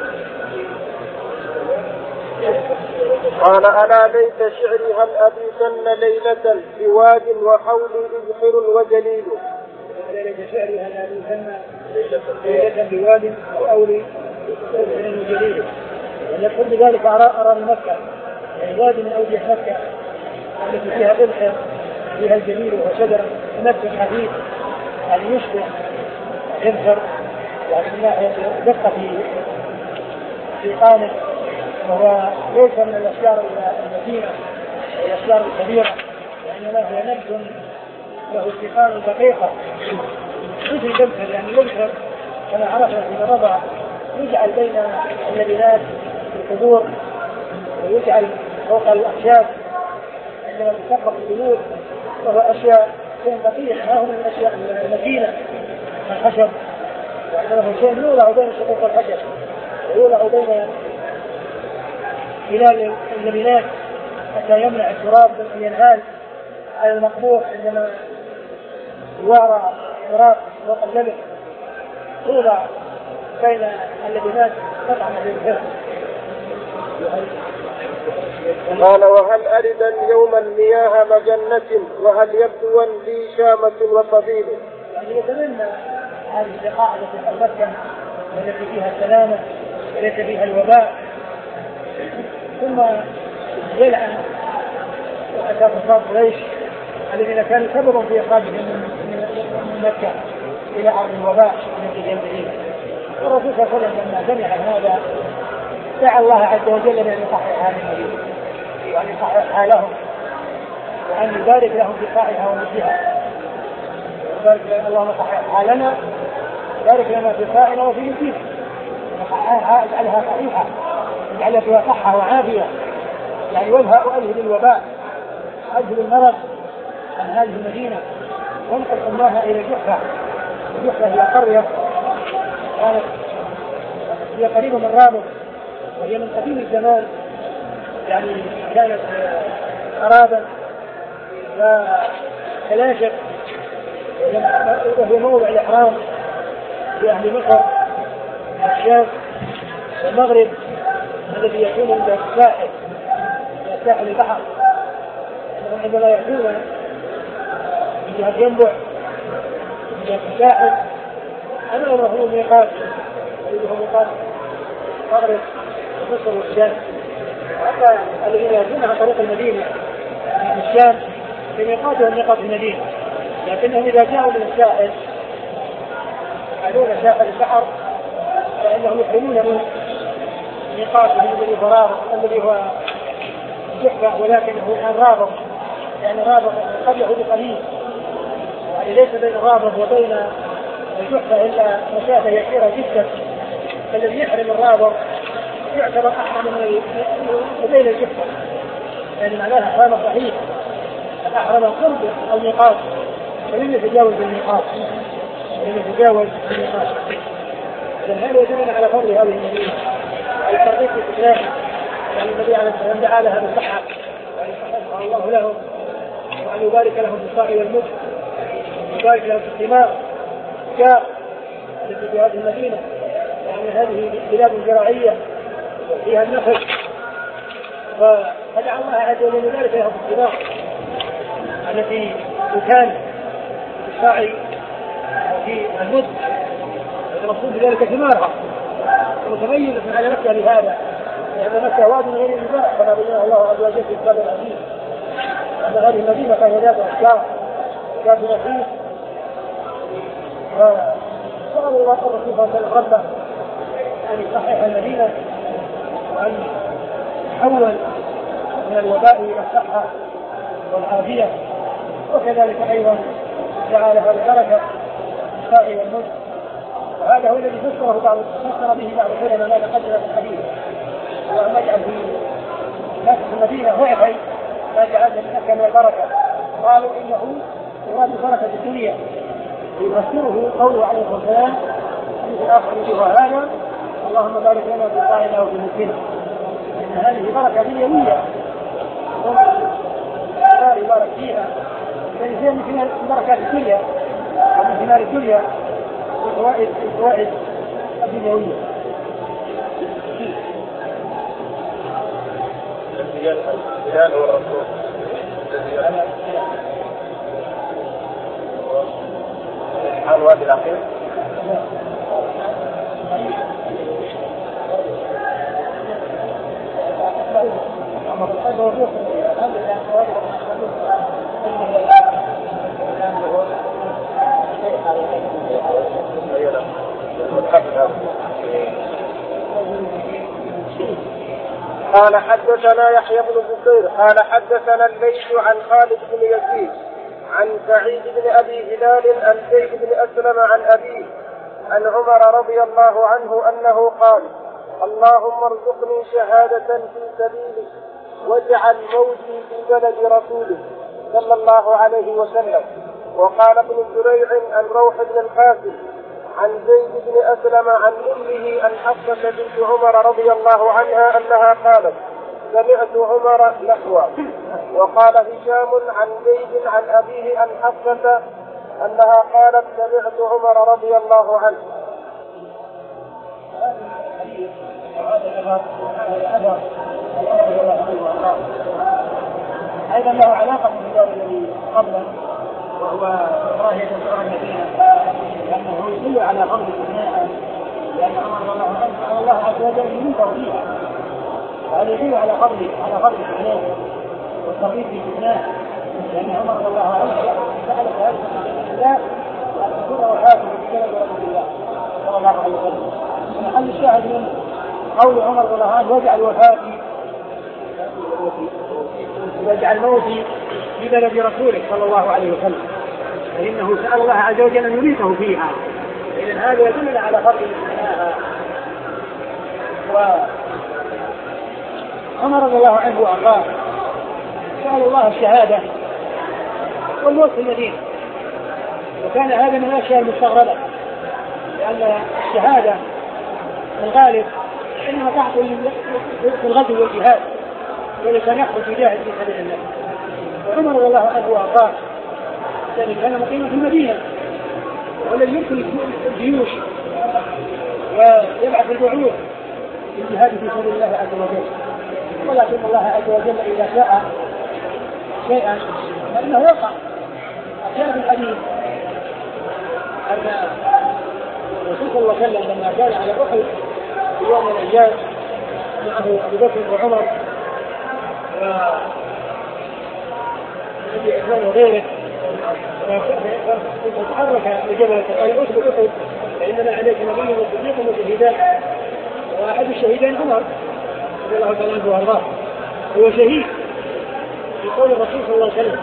قال ألا ليت شعري هل أبيتن ليلة بواد وحولي إذخر وجليل. ألا ليت شعري هل أبيتن ليلة بواد وحولي إذخر وجليل. ويقول بذلك أرى من مكة يعني واد من أودية مكة التي فيها إذخر فيها الجليل وشجر نبت حديث يعني يشبه إذخر يعني من ناحية دقة في قانه وهو ليس من الأشجار المتينة والأشجار الكبيرة لأن له يعني نبت له استقامة دقيقة مثل الإذخر يعني الإذخر كما عرفنا في الرضع يجعل بين اللبنات في القبور ويجعل فوق الأخشاب عندما تسقط الجلود وهو أشياء شيء دقيق ما هو من الأشياء المتينة الخشب وعندما شيء يولع بين شقوق الحجر ويولع بين خلال اللبنات حتى يمنع التراب من ينهال على المقبور عندما يوارى تراب فوق اللبن توضع بين اللبنات قطعة من الحرب. قال وهل أردا يوما مياه مجنة وهل يبدوا لي شامة وطبيب. يعني يتمنى هذه البقاع التي حرمتها التي فيها السلامة وليس فيها الوباء، ثم يلعن وأتى كفار قريش الذين كانوا سببا في إخراجهم من مكة إلى أرض الوباء التي جنبهم. والرسول صلى الله عليه وسلم لما سمع هذا دعا الله عز وجل أن يصحح هذه المدينة وأن يصحح حالهم وأن يبارك لهم في قاعها ومسيحها. اللهم صحح حالنا بارك لنا في قاعنا وفي مسيحها، اجعلها صحيحة، اجعلها فيها صحة وعافية، يعني وابهأ وأذهب الوباء أذهب المرض عن هذه المدينة وانقل الله إلى جحفة. جحفة هي قرية كانت هي قريبة من رابط وهي من قديم الزمان، يعني كانت قرابا وثلاثة، وهي موضع الإحرام لأهل مصر والشام والمغرب الذي يكون عند الساحل ساحل البحر. عندما يأتون من جهة ينبع من جهة الساحل أمامه ميقات وهو ميقات المغرب ومصر والشام. حتى الذين يأتون عن طريق المدينة من الشام فميقاتهم ميقات المدينة، لكنهم إذا جاءوا من الساحل يعلون ساحل البحر فإنهم يحرمون من ميقاتهم الذي هو رابط الذي هو جحفة، ولكنه الآن رابط يعني رابط قبله بقليل، يعني ليس بين الرابط وبين الجحفة إلا مسافة يسيرة جدا، فالذي يحرم الرابط يعتبر أحرم من بين الجحفة، يعني معناها أحرام صحيح الأحرم القرب أو ميقات فلم يتجاوز الميقات لم يتجاوز الميقات. هذا يدلنا على فضل هذه المدينة على ترغيب الإسلام، يعني النبي عليه السلام دعا لها بالصحة وأن يصححها الله لهم وأن يبارك لهم في الصاع والمسك ويبارك لهم في الثمار جاء التي في هذه المدينة، يعني هذه بلاد زراعية وفيها النخل، فدعا الله عز وجل يبارك لهم في الثمار التي تكان في الصاع وفي المسك المقصود بذلك ثمارها ومتميزة على مكة لهذا، لأن مكة واد غير النساء كما بينه الله عز وجل في الكتاب العزيز، أن هذه المدينة كان ذات أشجار ذات نخيل. فسأل الله الرسول صلى الله عليه وسلم أن يصحح المدينة وأن يحول من الوباء إلى الصحة والعافية، وكذلك أيضا جعل لها البركة في الصاع والمسك. وهذا هو الذي فسره بعض فسر به بعض العلماء ما تقدم في الحديث، وأن نجعل في نفس المدينة ضعفين ما جعلنا من أكل البركة. قالوا إنه مراد بركة الدنيا، يفسره قوله عليه الصلاة والسلام في الآخر يجيبها هذا اللهم بارك لنا في طاعنا وفي مسكنا، إن هذه بركة دنيوية لا يبارك فيها، فالإنسان من بركات الدنيا ومن ثمار الدنيا والفوائد الفوائد الدنيوية. الرجال والرسول حال وادي الأخير قال حدثنا يحيى بن بكير قال حدثنا الليث عن خالد بن يزيد عن سعيد بن أبي هلال عن زيد بن أسلم عن أبيه عن عمر رضي الله عنه أنه قال اللهم ارزقني شهادة في سبيلك واجعل موتي في بلد رسولك صلى الله عليه وسلم. وقال ابن جريع عن روح بن القاسم عن زيد بن أسلم عن أمه عن حفصة بنت عمر رضي الله عنها أنها قالت سمعت عمر نحوه. وقال هشام عن زيد عن أبيه عن حفصة أنها قالت سمعت عمر رضي الله عنه. أيضا له علاقة بالجواب الذي قبله وهو كراهية سؤر المدينة، لأنه يدل على فضل ابنائها، لأن عمر رضي الله عنه سأل الله عز وجل من توفيقه، وهذا يدل على فضل على فضل ابنائه والترغيب في ابنائه، لأن عمر رضي الله عنه سأل هذا الله أن تكون وفاته بسبب رسول الله صلى الله عليه وسلم. محل الشاهد من قول عمر رضي الله عنه واجعل وفاتي واجعل موتي في بلد رسولك صلى الله عليه وسلم، فإنه سأل الله عز وجل أن يميته فيها. إذن هذا يدل على فضل ابنائها. وعمر رضي الله عنه وأرضاه سأل الله الشهادة والموت في المدينة، وكان هذا من الأشياء المستغربة، لأن الشهادة الغالب إنها تحصل في الغزو والجهاد، ولكن كان يخرج يجاهد في سبيل الله. وعمر رضي الله عنه وأرضاه كان مقيما في المدينة، والذي يرسل الجيوش ويبعث البعوث للجهاد في سبيل الله عز وجل، ولكن الله عز وجل إذا شاء شيئا فإنه وقع. كان في الحديث أن الرسول صلى الله عليه وسلم لما كان على أحد في يوم من الأيام معه أبو بكر وعمر وأبي عثمان وغيره، فتحرك لجبل قال أسبق أحد فإننا عليك نبي وصديق وشهيدان، وأحد الشهيدان عمر رضي الله تعالى عنه وأرضاه هو شهيد في قول الرسول صلى الله عليه وسلم،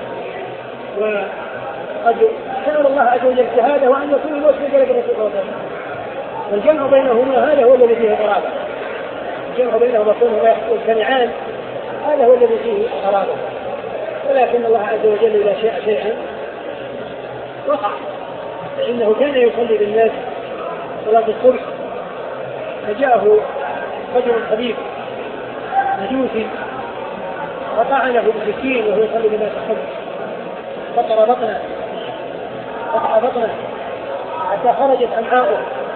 وقد سأل الله عز وجل الشهادة وأن يكون الموت في بلد الرسول صلى الله عليه وسلم، والجمع بينهما هذا هو الذي فيه قرابة، الجمع بينهما كونهما يجتمعان هذا هو الذي فيه قرابة. ولكن الله عز وجل إذا شاء شيئا وقع، فإنه كان يصلي بالناس صلاة الصبح، فجاءه رجل خبيث مجوسي فطعنه بالسكين وهو يصلي بالناس الصبح، فقر بطنه فقر بطنه حتى خرجت أمعاؤه،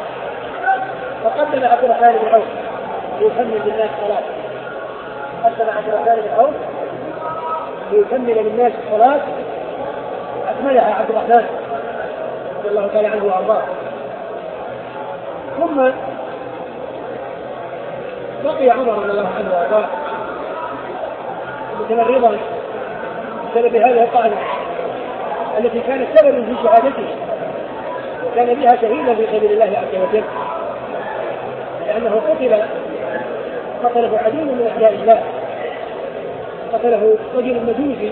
فقدم عبد الرحمن بن عوف ليكمل بالناس الصلاة، قدم عبد الرحمن بن عوف ليكمل بالناس الصلاة، أكملها عبد الرحمن رضي الله تعالى عنه وأرضاه. ثم بقي عمر رضي الله عنه وأرضاه متمرضا بسبب هذه الطعنة التي كانت سببا في شهادته، وكان بها شهيدا في سبيل الله عز وجل، لأنه قتل قتله عدو من أعداء الله، قتله رجل مجوسي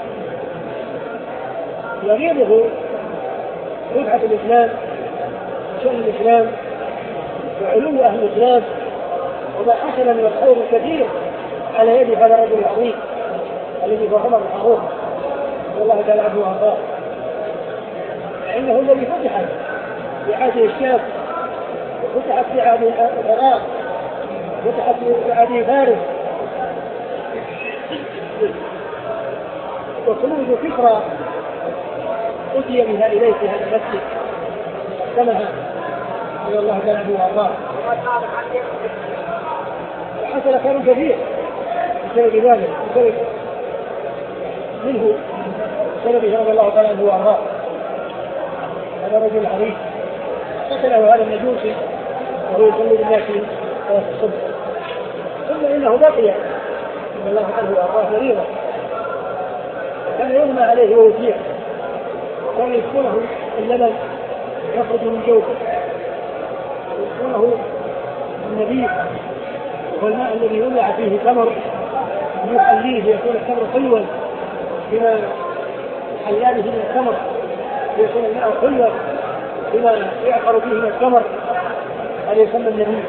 يغيظه رفعة الإسلام وشأن الإسلام وعلو أهل الإسلام، وما حصل من الخير الكثير على يد هذا الرجل العظيم الذي هو عمر الفاروق والله تعالى عنه وارضاه، فإنه الذي فتح في عهده الشام، فتحت في عهده العراق، فتحت في عهده فارس، وخروج فكرة أتي بها إليه في هذا المسجد سمها رضي الله تعالى عنه وارضاه، وحصل خير كثير بسبب ذلك، بسبب منه بسببه رضي الله تعالى عنه وارضاه. هذا رجل عظيم قتله هذا المجوسي وهو يصلي بالناس في الصبح، ثم انه بقي رضي الله عنه وارضاه مريضا، كان يغمى عليه ويسير، كان يسكنه اللبن يخرج من جوفه، يسكنه النبيذ وهو الماء الذي يولع فيه تمر يحليه يكون التمر حلوا بما حلانه من التمر، يكون الماء حلوا بما يعقر فيه من التمر، هذا يسمى النبيذ.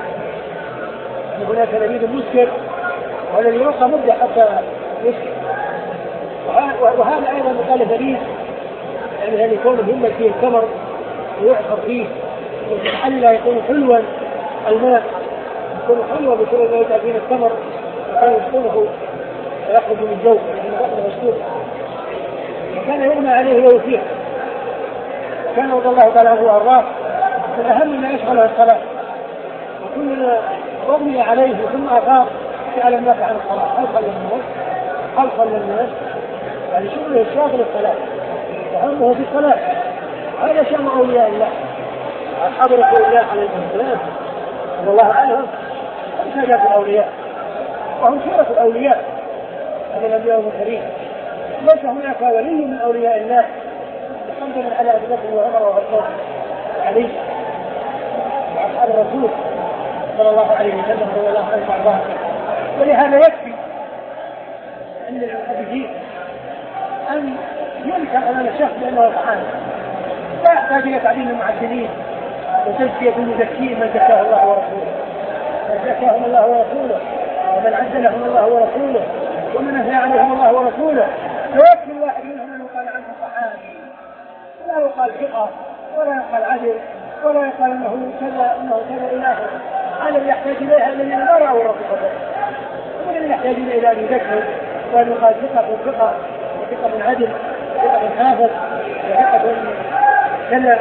هناك نبيذ مسكر والذي يبقى مدة حتى يسكر، وهذا أيضا قال نبيذ يعني هذا يكون مهمة فيه التمر ويعقر فيه ويحلى يكون حلوا، الماء يكون حلوا بسبب ما يدعى فيه التمر كان يسكنه ويخرج من الجو من بطن السوق، وكان يرمى عليه ويثير. وكان رضي الله تعالى عنه وارضاه من اهم ما يشغله الصلاه، وكل رمي عليه ثم افاق سأل الناس عن الصلاه هل صلى الناس هل صلى الناس يعني شغله الشاغل الصلاه وهمه في الصلاه. هذا شأن اولياء الله اصحاب رسول الله عليه الصلاه والسلام الله عنهم هم سادات الاولياء وهم خيرة الاولياء هذا الانبياء المرسلين. ليس هناك ولي من اولياء الله يقدم على ابي بكر وعمر وعثمان وعلي واصحاب الرسول صلى الله عليه وسلم رضي الله عنهم وارضاهم. ولهذا يكفي عند المحدثين ان ينكر امام الشخص بانه سبحانه لا يحتاج الى تعليم المعدلين وتزكيه المزكين من زكاه الله ورسوله من زكاهم الله ورسوله ومن عدلهم الله ورسوله ومن نهى عنهم الله ورسوله. فيكفي الواحد منهم ان يقال عنه صحابي ولا يقال ثقه ولا يقال عدل ولا يقال انه كذا انه كذا الى اخره. هذا اللي يحتاج اليها الذين لا راوا الرسول والذين يحتاجون الى ان يذكر وان يقال ثقه ثقه وثقه عدل وثقه حافظ وثقه كذا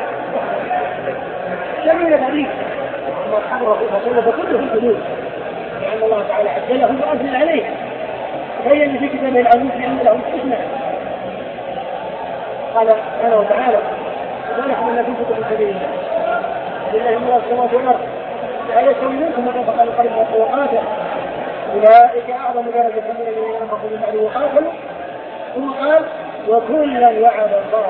جميل بعيد اصحاب الرسول صلى الله عليه وسلم كلهم حدود لان الله تعالى عجلهم واثنى عليه بين في كتابه العزيز بان لهم حسنى. قال سبحانه وتعالى ذلك من الذين كتبوا في سبيل الله لله ملك السماوات والارض لا يستوي منكم من انفق من قبل وقاتل اولئك اعظم درجه من الذين انفقوا من بعد وقاتلوا. ثم قال وكلا وعد الله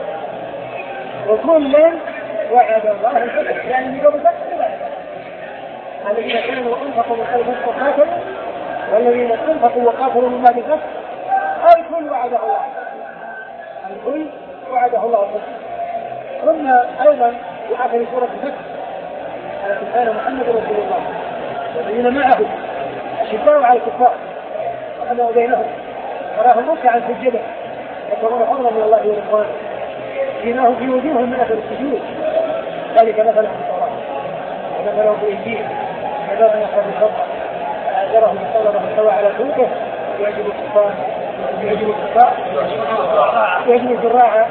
وكلا وعد الله الحسنى يعني من قبل الذين كانوا انفقوا من قبل وقاتلوا والذين انفقوا وقاتلوا من بعد الفتح الكل وعده الله الكل وعده الله الحسنى. ثم ايضا في اخر سوره الفتح على كان محمد رسول الله والذين معه اشداء على الكفار وحموا بينهم تراهم ركعا سجدا يطلبون فضلا من الله ورضوانه سيماهم في وجوههم من اثر السجود ذلك مثلهم في التوراه ومثلهم في الانجيل كذلك نحن بالصبر اجرهم بصبر استوى على سوقه يعجب الكفار يعجب الكفار يعجب الزراع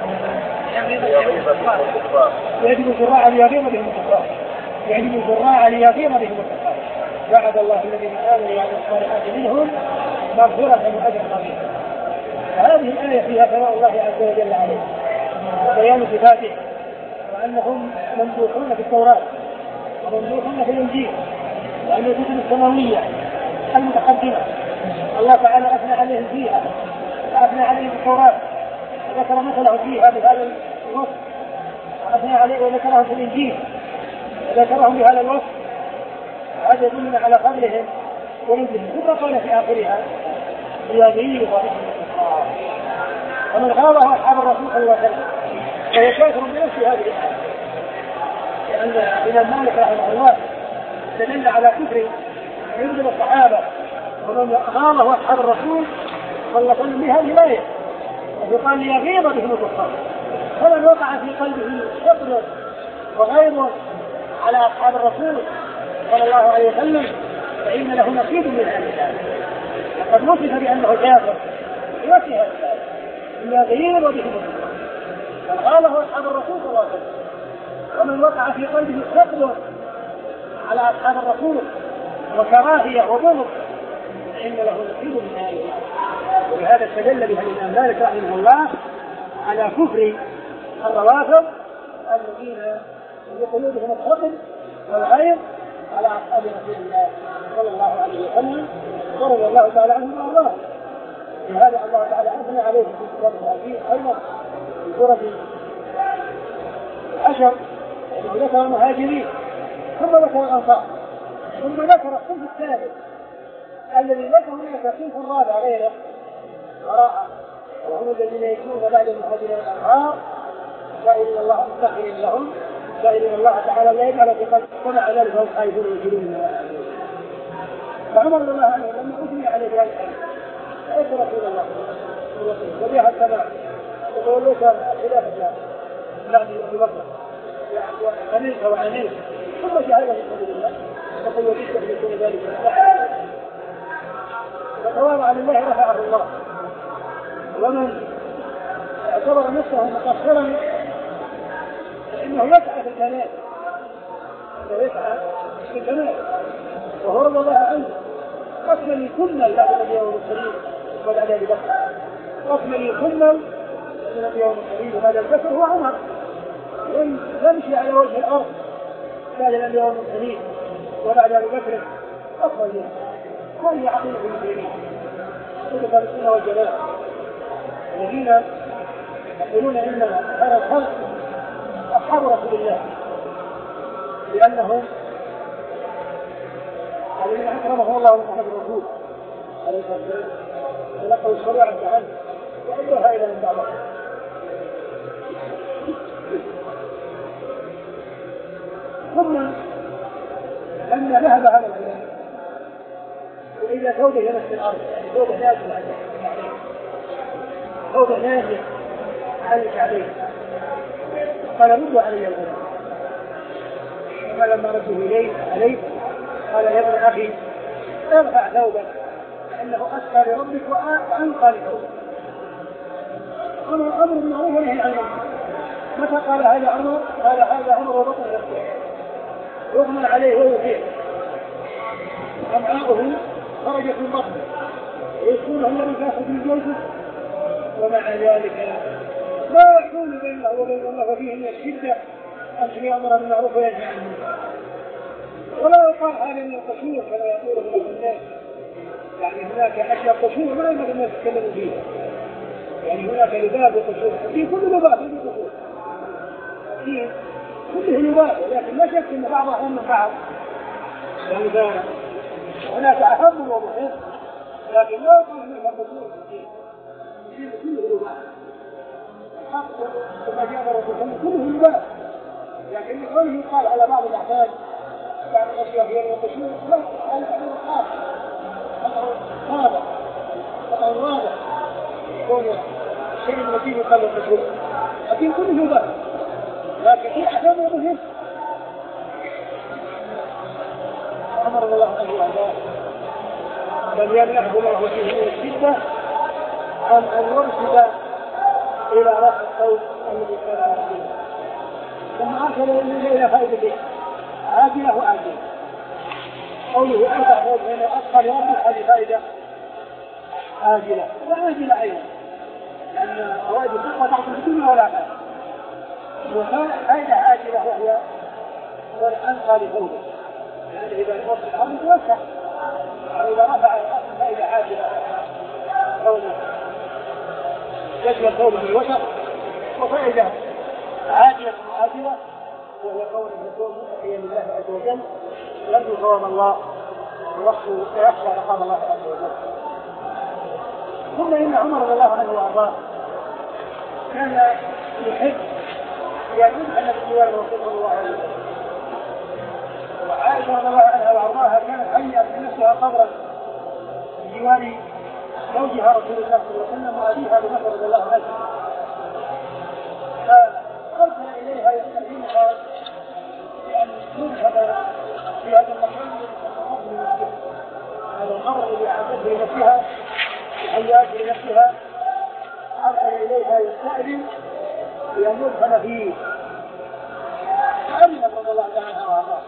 يعجب الزراع ليغيظ بهم الكفار يعجب الزراع ليغيظ بهم الكفار. وعد الله الذين امنوا وعملوا الصالحات منهم مغفرة واجر عظيما. هذه الآية فيها ثناء الله عز وجل عليه وبيان صفاته وأنهم ممدوحون في التوراة وممدوحون في الإنجيل وأن الكتب السماوية المتقدمة الله تعالى أثنى عليهم فيها وأثنى عليهم في التوراة وذكر مثله فيها بهذا الوصف وأثنى عليه وذكرهم في الإنجيل وذكرهم بهذا الوصف. هذا يدلنا على قدرهم ونزلهم. ثم قال في آخرها ليغيظ بهم الكفار ومن غاضه أصحاب الرسول صلى الله عليه وسلم فهو كافر بنفس هذه الآية لأن الإمام مالك رحمه الله دل على كفر عند الصحابة ومن غاضه أصحاب الرسول صلى الله عليه وسلم بهذه الآية وقال ليغيظ بهم الكفار. فمن وقع في قلبه شكر وغيظ على أصحاب الرسول صلى الله عليه وسلم فإن له نصيب من هذه الآية وقد وصف بأنه كافر وفي هذه الآية ليغيظ بهم الكفار فقاله أصحاب الرسول صلى الله عليه وسلم. ومن وقع في قلبه شكر على أصحاب الرسول وكراهية وبغض فإن له نصيب من هذه الآية. ولهذا استدل بها الإمام مالك رحمه الله على كفر الروافض الذين يقولون بهم الحقد والغيظ على أصحاب رسول الله صلى الله عليه وسلم ورضي الله تعالى عنهم وارضاهم. لهذا الله تعالى أثنى عليه في سورة العزيز أيضا في سورة العشر الذي ذكر المهاجرين ثم ذكر الأنصار ثم ذكر الصنف الثالث الذي ذكر هناك صنف رابع غيره وراءه وهم الذين يكونون بعد المهاجرين الأنصار سائلين الله مستغفرين لهم سائلين الله تعالى لا يجعل في قلبهم ومع ذلك هم خايفون ويجرون من فعمر رضي الله عنه لما أثني عليه هذه الآية سألت رسول الله وبها السماء يقول ليس خلافة بعد أبي بكر وعملت وعملت ثم شهادة في سبيل الله فقل وجدت أن يكون ذلك فتواضع لله رفعه الله. ومن اعتبر نفسه مقصرا فإنه يسعى في الكمال، إنه يسعى في الكمال، وهو رضي الله عنه قسم يكمل بعد النبي والمرسلين وبعد أبي بكر، قسم يكمل بعد النبي والمرسلين وبعد أبي بكر هو عمر، يمشي على وجه الأرض بعد النبي والمرسلين وبعد أبي بكر أفضل منه. هذه عقيدة المسلمين، عقيدة السنة والجماعة الذين يقولون إن هذا الخلق أصحاب رسول الله، لأنهم الذين أكرمهم الله محمد الرسول عليه الصلاة والسلام تلقوا الشريعة عنه وأمرها إلى من بعده. ثم لما ذهب هذا العلم وإلى ثوبه يمس الأرض، يعني ثوبه نازل على الكعبين، ثوبه نازل على الكعبين، قال ردوا علي الغلام. فلما رده إليه عليه قال يا ابن أخي ارفع ثوبك فإنه أسقى لربك وأنقى لثوبك. أمر أمر بالمعروف ونهي عن المنكر. متى قال هذا أمر؟ قال هذا أمر وبطن نفسه يغمى عليه ويطيع، أمعاؤه خرجت من بطنه ويكون هو النفاس في جوفه، ومع ذلك لا يكون بينه وبين الله فيه من الشدة أن يأمر بالمعروف وينهى عن المنكر، ولا يقال هذا من القشور كما يقول بعض الناس، يعني هناك أشياء قشور ما ينبغي الناس يتكلموا فيها، يعني هناك لباب وقشور، في كل لباب في قشور، في كله لباب، ولكن لا شك أن بعضها أهم من بعض، يعني هناك أهم ومهم، لكن لا يقال هناك قشور في كله لباب، ثم جاء الرسول كله لباب، لكن قوله يقال على بعض الأحكام بعض الأشياء هي القشور لا، هذا أمر خاص، أمر واضح، أمر واضح، يكون الشيء الذي يقال القشور، لكن كله لباب، لكن في أحكام ومهم. أمر الله أن يعلم بل يمنعه الله فيه من الشدة عن أن يرشد إلى رأس الصوت الذي كان على الدين. ثم أرسل إلى فائدته عاجلة وآجلة. قوله أرفع فوق هنا أصغر يربط هذه فائدة عاجلة وآجلة أيضا، لأن فوائد الدقة تعطي الدنيا ولا فائدة، وفائدة عاجلة وهي أنقى لفوقه، يعني إذا الوصف الأرض توسع، وإذا رفع الأصل فائدة عاجلة قوله يجمع قوله بالوسط، وفائدة عاجلة وآجلة وهي قول الرسول متقيا لله عز وجل يرجو ثواب الله ويخشى عقاب الله عز وجل. ثم إن عمر رضي الله عنه وأرضاه كان يحب يعود أن الديوان الرسول صلى الله عليه وسلم، وعائشة رضي الله عنها وأرضاها كانت حية بنفسها قبرا في ديوان زوجها رسول الله صلى الله عليه وسلم وأبيها بكر رضي الله عنه، فأرسل إليها يستأذنها بأن تذهب في هذا المكان هذا القبر الذي أعدته لنفسها حيات لنفسها، أرسل إليها يستأذن بأن يدخل فيه. علم رضي الله عنها وأرضاه،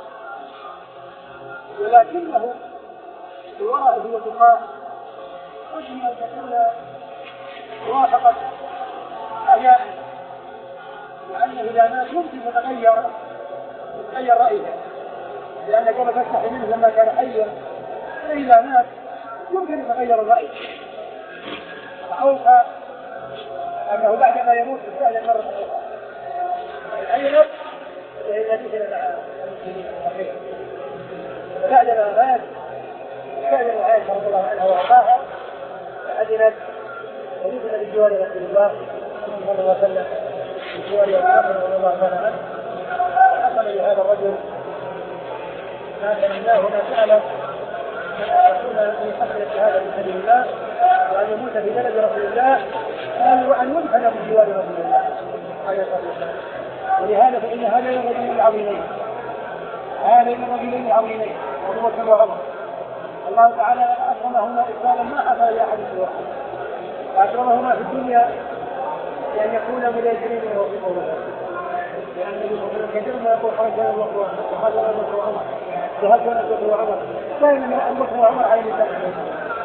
ولكنه بورعه وتقاه خشي أن تكون موافقة أجانب، وأنه إذا مات يمكن يتغير يتغير رأيه، لأن كما تستحي منه لما كان حيا فإذا مات يمكن يتغير الرأي، فأوصى أنه بعدما يموت يستأذن مرة أخرى. الحينة وهي التي مع المسلمين الصحيح بعدما مات استأذن عائشة رضي الله عنها وأرضاها فأذنت ورثنا بجوار رسول الله صلى الله عليه وسلم بجوار أبي رضي الله عنه. حصل لهذا الرجل ما سألناه ما سأله أن يحصل الشهادة في سبيل الله وأن يموت في بلد رسول الله وأن يدفن بجوار رسول الله عليه الصلاة والسلام. ولهذا فإن هذين الرجلين العظيمين هذين الرجلين العظيمين أبو بكر وعمر الله تعالى أكرمهما إكراما ما حصل لأحد سواه، وأكرمهما في الدنيا لأن يكون ملازمين له في قوله، لأن يقول كثير ما يقول خرج بين الله وخرج بين الله وعمر ذهب بين الله وعمر بين أبو بكر وعمر على لسان.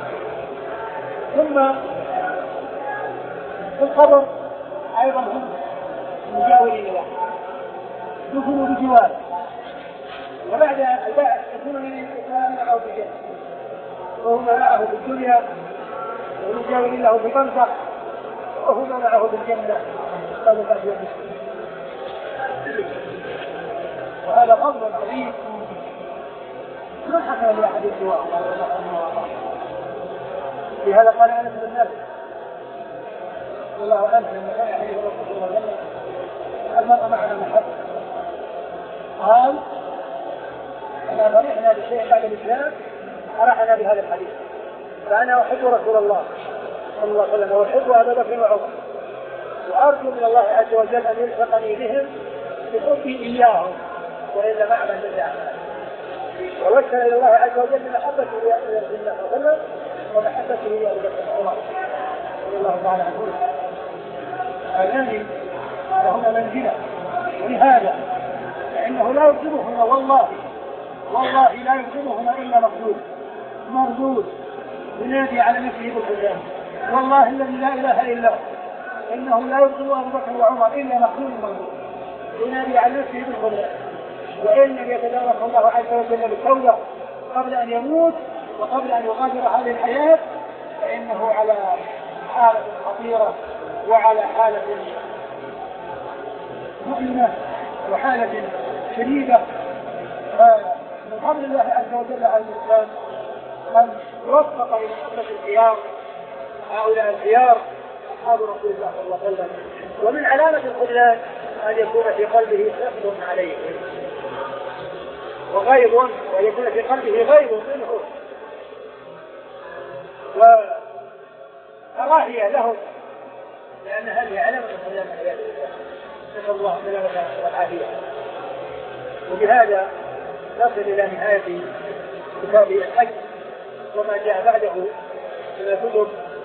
ثم في القبر أيضا هم مجاورين له دخلوا بجوار، وبعد البعث يكون من الإسلام أو في الجنة، وهم معه في الدنيا ومجاورين له في البرزخ، وهم معه في الجنة قالوا بعد يوم الدين. وهذا فضل عظيم ما حصل لأحد سواه. لهذا قال أنس بن مالك رضي الله عنه لما كان يحدث الرسول صلى الله عليه وسلم المرء معنا محب، قال أنا فرحنا بشيء بعد الإسلام أرحنا بهذا الحديث، فأنا أحب رسول الله صلى الله عليه وسلم وأحب أبا بكر وعمر، وأرجو من الله عز وجل أن يلحقني بهم بحبي إياهم وإلا ما أعمل جزاء. ووكل إلى الله عز وجل محبته إلى رسول الله صلى الله عليه وسلم ومحبته إلى أبي بكر وعمر رضي الله تعالى عنهم. هذان وهما منزلة، ولهذا فإنه لا يكذبهما والله والله لا يكذبهما إلا مردود مردود ينادي على نفسه بالخذلان، والله الذي لا إله إلا هو إنه لا يكذب أبو بكر وعمر إلا مردود مردود ينادي على نفسه بالخذلان، وإن لم يتدارك الله عز وجل بالتوبة قبل أن يموت وقبل أن يغادر هذه الحياة فإنه على حالة خطيرة وعلى حالة مؤلمة وحالة شديدة. من فضل الله عز وجل على الإسلام من وفق إلى أمة الخيار هؤلاء الخيار أصحاب رسول الله صلى الله عليه وسلم. ومن علامة الخذلان أن يكون في قلبه حقد عليه وغيظ، وأن يكون في قلبه غيظ منه وكراهية لهم، لأن هذه علامة الخذلان والعياذ بالله، نسأل الله السلامة والعافية. وبهذا نصل إلى نهاية كتاب الحج وما جاء بعده من الكتب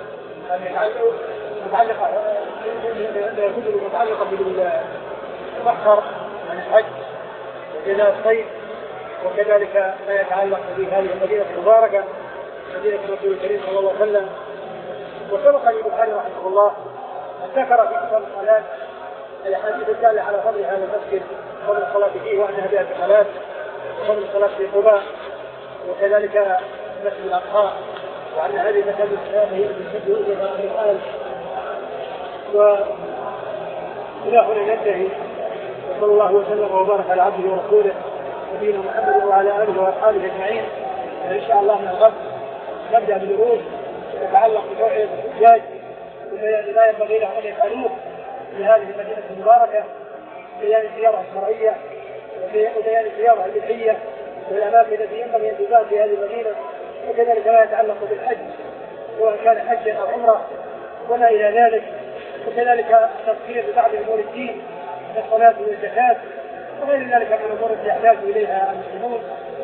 المتعلقة الكتب المتعلقة بالمحصر عن الحج وجزاء الصيد، وكذلك ما يتعلق بهذه المدينة المباركة مدينة الرسول الكريم صلى الله عليه وسلم. وسبق البخاري رحمه الله أن ذكر في كتاب الصلاة الأحاديث الدالة على فضل هذا المسجد، فضل الصلاة فيه وأنها بها صلاة، وفضل الصلاة في قباء، وكذلك مسجد الأقصى، وأن هذه المساجد هذه المسجد الآن. وإلى هنا ننتهي، وصلى الله وسلم وبارك على عبده ورسوله نبينا محمد وعلى آله وأصحابه أجمعين. إن شاء الله من الغد نبدأ بالدروس تتعلق بتوعية الحجاج وبيان لا ينبغي لهم أن يفعلوه في هذه المدينة المباركة، بيان الزيارة الشرعية وبيان الزيارة البدعية والأماكن التي ينبغي أن تزار في هذه المدينة، وكذلك ما يتعلق بالحج سواء كان حجا أو عمرة وما إلى ذلك، وكذلك تفكير ببعض أمور الدين كالصلاة والزكاة وغير ذلك من الأمور التي يحتاج إليها المسلمون.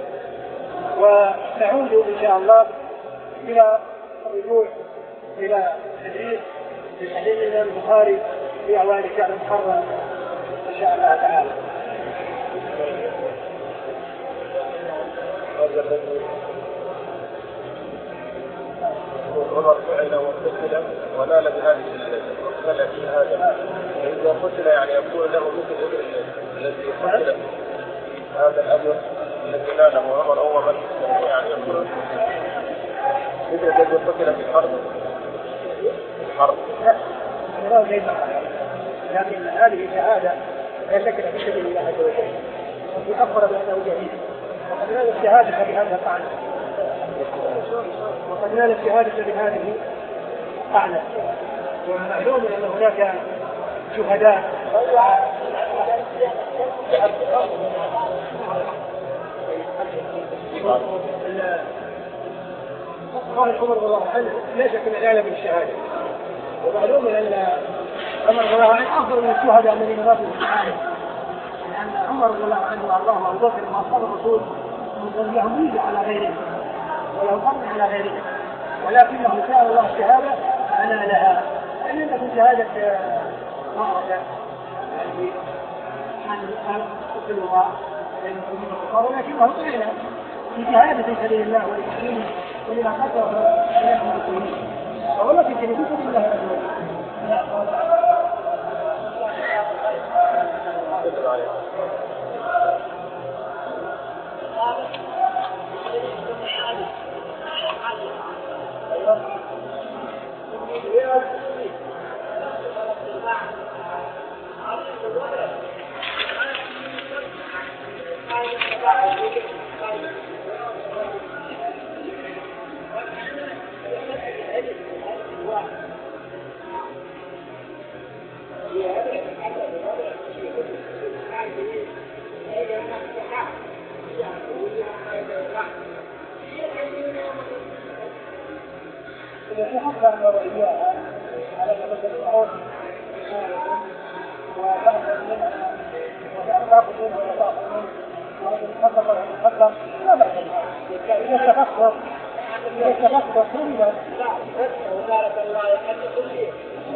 ونعود إن شاء الله إلى الرجوع إلى تدريس لحديث الإمام البخاري في أوائل شهر محرم إن شاء الله تعالى. عمر فعل وقتل ونال بهذه المسألة في هذا، فإذا قتل يعني يكون له مثل الذي قتل هذا الأمر الذي ناله عمر أولا، يعني يكون مثل الذي قتل في الحرب الحرب لكن هذه شهادة لا شك في سبيل الله عز وجل، وفي أخبر بأنه جهيد، وقد نال الشهادة بهذا طعن، وقد نال الشهادة بهذه طعنة. ومعلوم أن هناك شهداء قال عمر رضي الله عنه لا شك أن يعلم بالشهادة، ومعلوم أن عمر رضي الله عنه أفضل من الشهداء الذين ماتوا في العالم، لأن عمر رضي الله عنه وأرضاه وأبو بكر وأصحاب الرسول لهم ميزة على غيرهم ولهم فضل على غيرهم، ولكنه شاء الله شهادة أنا لها، أن تكون شهادة مرة يعني عن أصلها ولكنه قيل في شهادة في سبيل الله والمسلمين ولما قدره من المسلمين فهو في سبيل الله حتى أن رؤياها على مدى الأرض وبعض منها وبعض منها وبعض منها ويتحقق ويتحقق لا بأس بها إذا تفكر إذا تفكر كلها وبارك الله يحب كله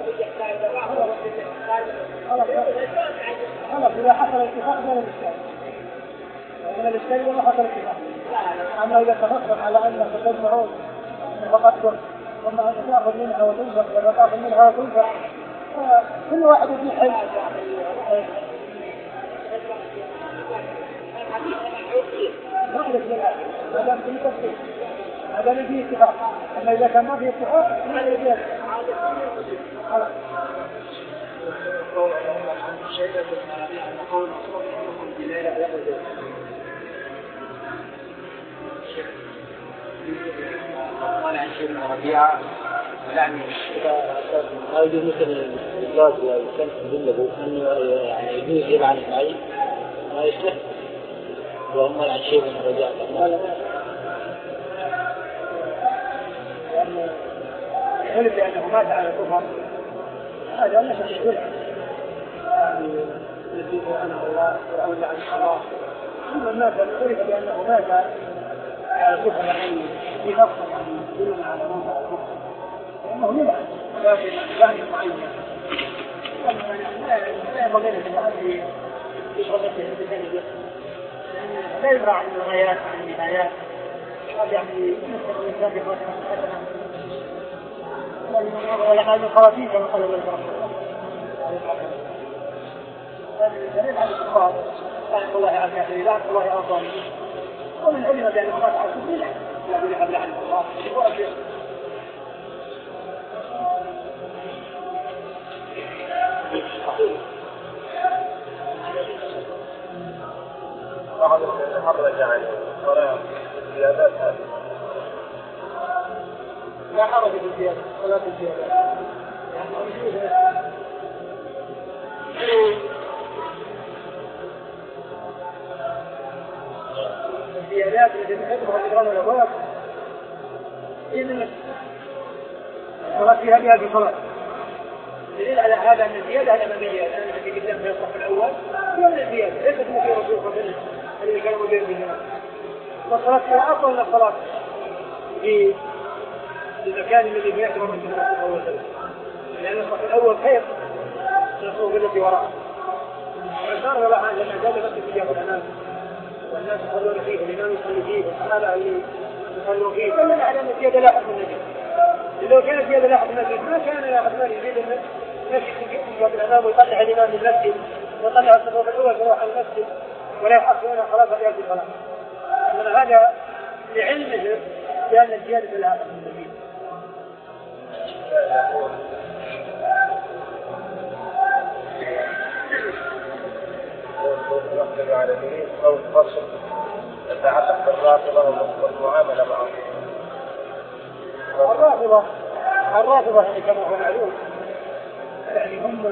خلاص إذا حصل اتفاق بين الإشكال ومن الإشكال وما حصل اتفاق أما إذا تفكر على أنك تجمعون فقدتم وما أن تأخذ منها وتنفق ولا تأخذ منها وتنفق كل واحد في حل ما دام في تفكير ما دام فيه اتفاق أما إذا كان ما فيه اتفاق ما يجوز خلاص قال عن شيء من ربيعة ولعني هذا مثل الإفراد والكنس بالله أنه يعني يجوز يلعن معي ما يصلح وهم عن شيء من ربيعة لأنه لأنه مات على الكفر هذا ليس بشرك يعني الذي لعنه الله أو لعنه الله ثم مات عرف بأنه مات على الكفر يعني في نفس يدل على موت الكفر لأنه يلعن ولكن لعن معين لا ينبغي للعبد بشرطه بذلك لا يدرى عن الغايات عن النهايات يعني مثل الإنسان بخاتمة الحسنة ولقد من خواتيم كما قال الله هذا الدليل على الكفار لعنة الله على الكافرين لعنة الله على الظالمين ومن علم بأن الصلاة على الكفر لا يقول لقد لعنه الله وأجل بعض الحرج عن الصلاة زيادات هذه لا حرج في الزيادة صلاة الزيادة الزيادات التي تحبها الإجرام والأبواب إذن الصلاة فيها بها في صلاة دليل على هذا أن الزيادة الأمامية التي قدم في الصف الأول هي من الزيادة ليست من في رسول الله الذي كانوا مبين بالناس والصلاة فيها أفضل من الصلاة في المكان الذي يعتبر من الصف الأول لأن الصف الأول خير من الصف التي وراءه وعشان الله عنه لما زاد نفسه في الأمام والناس يصلون فيه والإمام يصلي فيه والصحابة اللي يصلون فيه دل على أن الزيادة لا حد من النبي لو كانت زيادة لا حد من النبي ما كان يا أحمد يزيد ماشي في الأمام ويطلع الإمام من المسجد ويطلع الصف الأول يروح المسجد ولا يحصل هنا خلاص يأتي الصلاة من هذا لعلمه بأن الزيادة لا حد من النبي العالمين أو الفصل يتعلق بالرافضة والمعاملة معهم. الرافضة الرافضة يعني كما هو معلوم يعني هم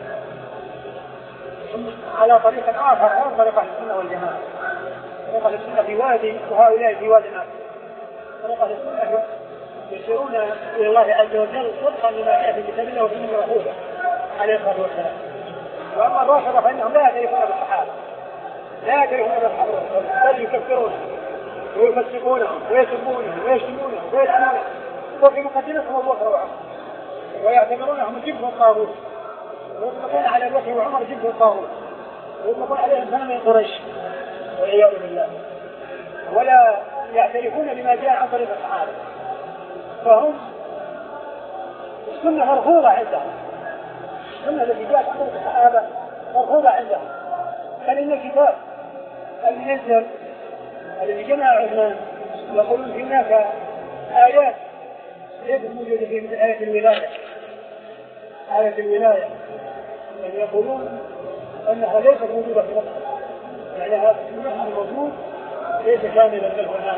هم على طريقة آخر غير طريقة السنة والجماعة. طريقة السنة في وادي وهؤلاء في وادي آخر. طريقة السنة يسيرون إلى الله عز وجل وفقا لما جاء في كتاب الله وسنة رسوله عليه الصلاة والسلام. وأما الرافضة فإنهم لا يعرفون بالصحابة لا يعرفون بالصحابة بل يكفرون ويفسقونهم ويسبونهم ويشتمونهم ويشتمونهم وفي مقدمتهم أبو بكر وعمر، ويعتبرونهم جبهة الطاغوت، ويطلقون على أبو بكر وعمر جبهة الطاغوت، ويطلقون عليهم سنة قريش والعياذ بالله، ولا يعترفون بما جاء عن طريق الصحابة. فهم السنة مرفوضة عندهم، السنة التي جاءت عن طريق الصحابة مرفوضة عندهم. بل إن الكتاب المنزل الذي جمع عثمان يقولون في هناك آيات ليست موجودة في مثل آية الولاية، آية الولاية يعني يقولون أنها ليست موجودة في مصر، يعني هذا النحو الموجود ليس كاملا بل هناك.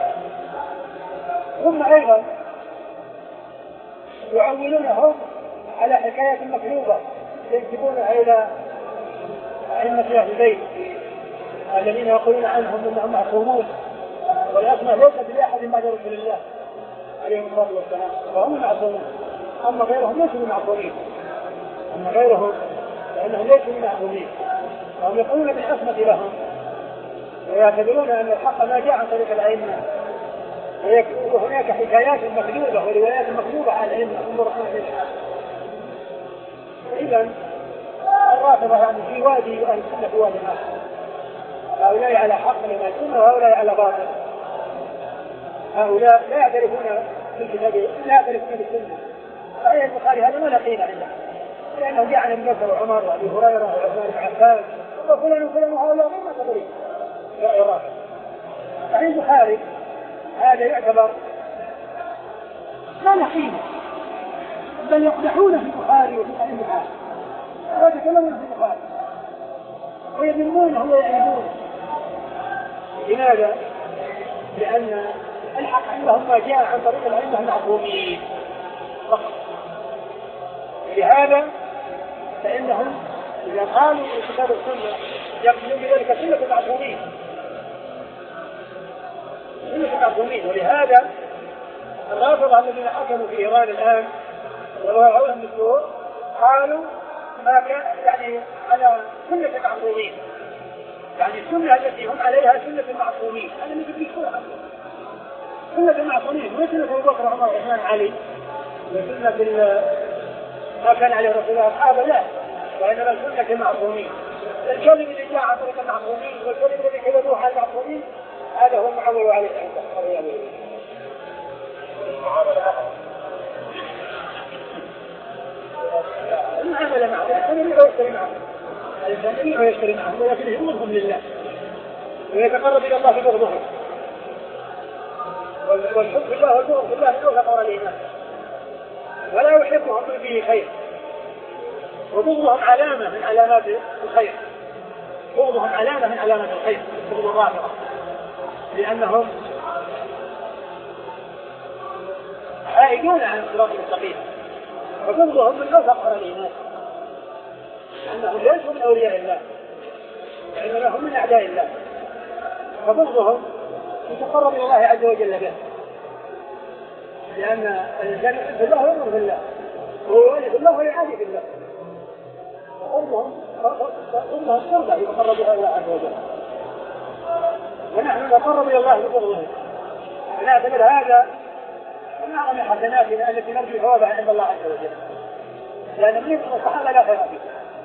ثم أيضا يعولونهم على حكاية مكذوبة ينسبونها إلى أئمة أهل البيت الذين يقولون عنهم أنهم معصومون، والعصمة ليست لأحد بعد رسول الله عليه الصلاة والسلام، فهم معصومون. أما غيرهم ليسوا معصومين، أما غيرهم لأنهم ليسوا معصومين، فهم يقولون بالعصمة لهم ويعتبرون أن الحق ما جاء عن طريق الأئمة، وهناك حكايات مكذوبة وروايات مكذوبة على الأئمة أمور رحمة. إذن الرافضة يعني في وادي وأهل السنة في وادي آخر، هؤلاء على حق لما السنة وهؤلاء على باطل. هؤلاء لا يعترفون بالكتاب، لا يعترفون بالسنة. صحيح البخاري هذا ما لقينا عنده، لأنه جاء عن ابن بكر وعمر وأبي هريرة وعثمان بن عفان وفلان وفلان وهؤلاء ما تدري لا إرادة. صحيح البخاري هذا يعتبر ما له قيمة، بل يقدحون في البخاري وفي صحيح البخاري ويتكلمون في البخاري ويذمونه ويعيبونه. لماذا؟ لأن الحق عندهم ما جاء عن طريق الأئمة المعصومين فقط. لهذا فإنهم إذا قالوا في كتاب السنة يقصدون بذلك سنة المعصومين، سنة المعصومين. ولهذا الرافضة الذين حكموا في إيران الآن وضعوهم بالسور قالوا ما كان يعني على سنة المعصومين، يعني السنة التي هم عليها سنة المعصومين. هذا اللي يقول سنة المعصومين، مو سنة أبو بكر وعمر وعثمان علي وسنة ما كان عليه رسول الله أصحابه، لا، وإنما سنة المعصومين. الكلمة اللي جاء عن طريق المعصومين والكلمة الذي كذبوها على المعصومين هذا هو المعول عليه عنده. المعاملة معه الإنسان يشتري معه، الإنسان يشتري معه ولكن يبغضهم لله ويتقرب إلى الله ببغضهم، والحب في الله والبغض في الله من أوثق أمر الإيمان، ولا يحبهم به خير، وبغضهم علامة من علامات الخير، بغضهم علامة من علامات الخير، بغض الرافضة، لأنهم حائدون عن الصراط المستقيم، وبغضهم من أوثق أمر الإيمان، لأنهم ليسوا من أولياء الله وإنما هم من أعداء الله، فبغضهم يتقرب إلى الله عز وجل به، لأن الإنسان يحب الله ويؤمن بالله وهو يؤمن بالله ويعادي بالله، وقربهم قربهم قربة يتقرب إلى الله عز وجل، ونحن نتقرب إلى الله ببغضه، ونعتبر هذا من أعظم حسناتنا التي نرجو ثوابها عند الله عز وجل، لأن من يكره الصحابة لا خير فيه،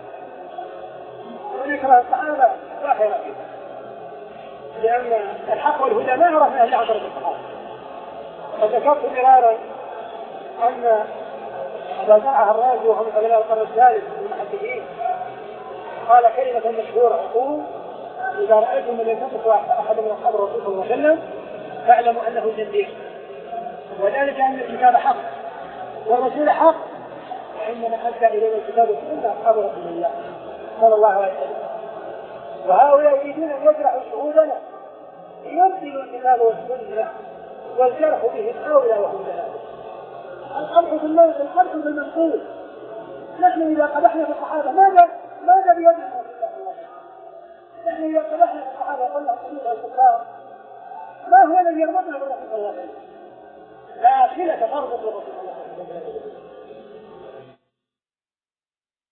ومن يكره الصحابة لا خير فيه، لأن الحق والهدى ما عرفنا إلا عن طريق الصحابة. فذكرت مرارا أن أبا زرعة الرازي وهو من علماء القرن الثالث من المحدثين قال كلمة مشهورة يقول: إذا رأيتم من ينتصف أحد من أصحاب الرسول صلى الله عليه وسلم فاعلموا أنه زنديق، وذلك أن الكتاب حق والرسول حق، وإنما أدى إلينا الكتاب والسنة أصحاب رسول الله صلى الله عليه وسلم، وهؤلاء يريدون أن يجرحوا شهودنا ليبطلوا الكتاب والسنة والجرح بهم هؤلاء وهم ذلك. القدح في الموت القدح في المنقول. نحن إذا قدحنا في الصحابة ماذا ماذا بيدنا في الله؟ نحن إذا قدحنا في الصحابة وقلنا قلوب الكفار ما هو الذي يربطنا بالرسول صلى الله عليه وسلم؟ لا خلة تربط بالرسول صلى الله عليه وسلم.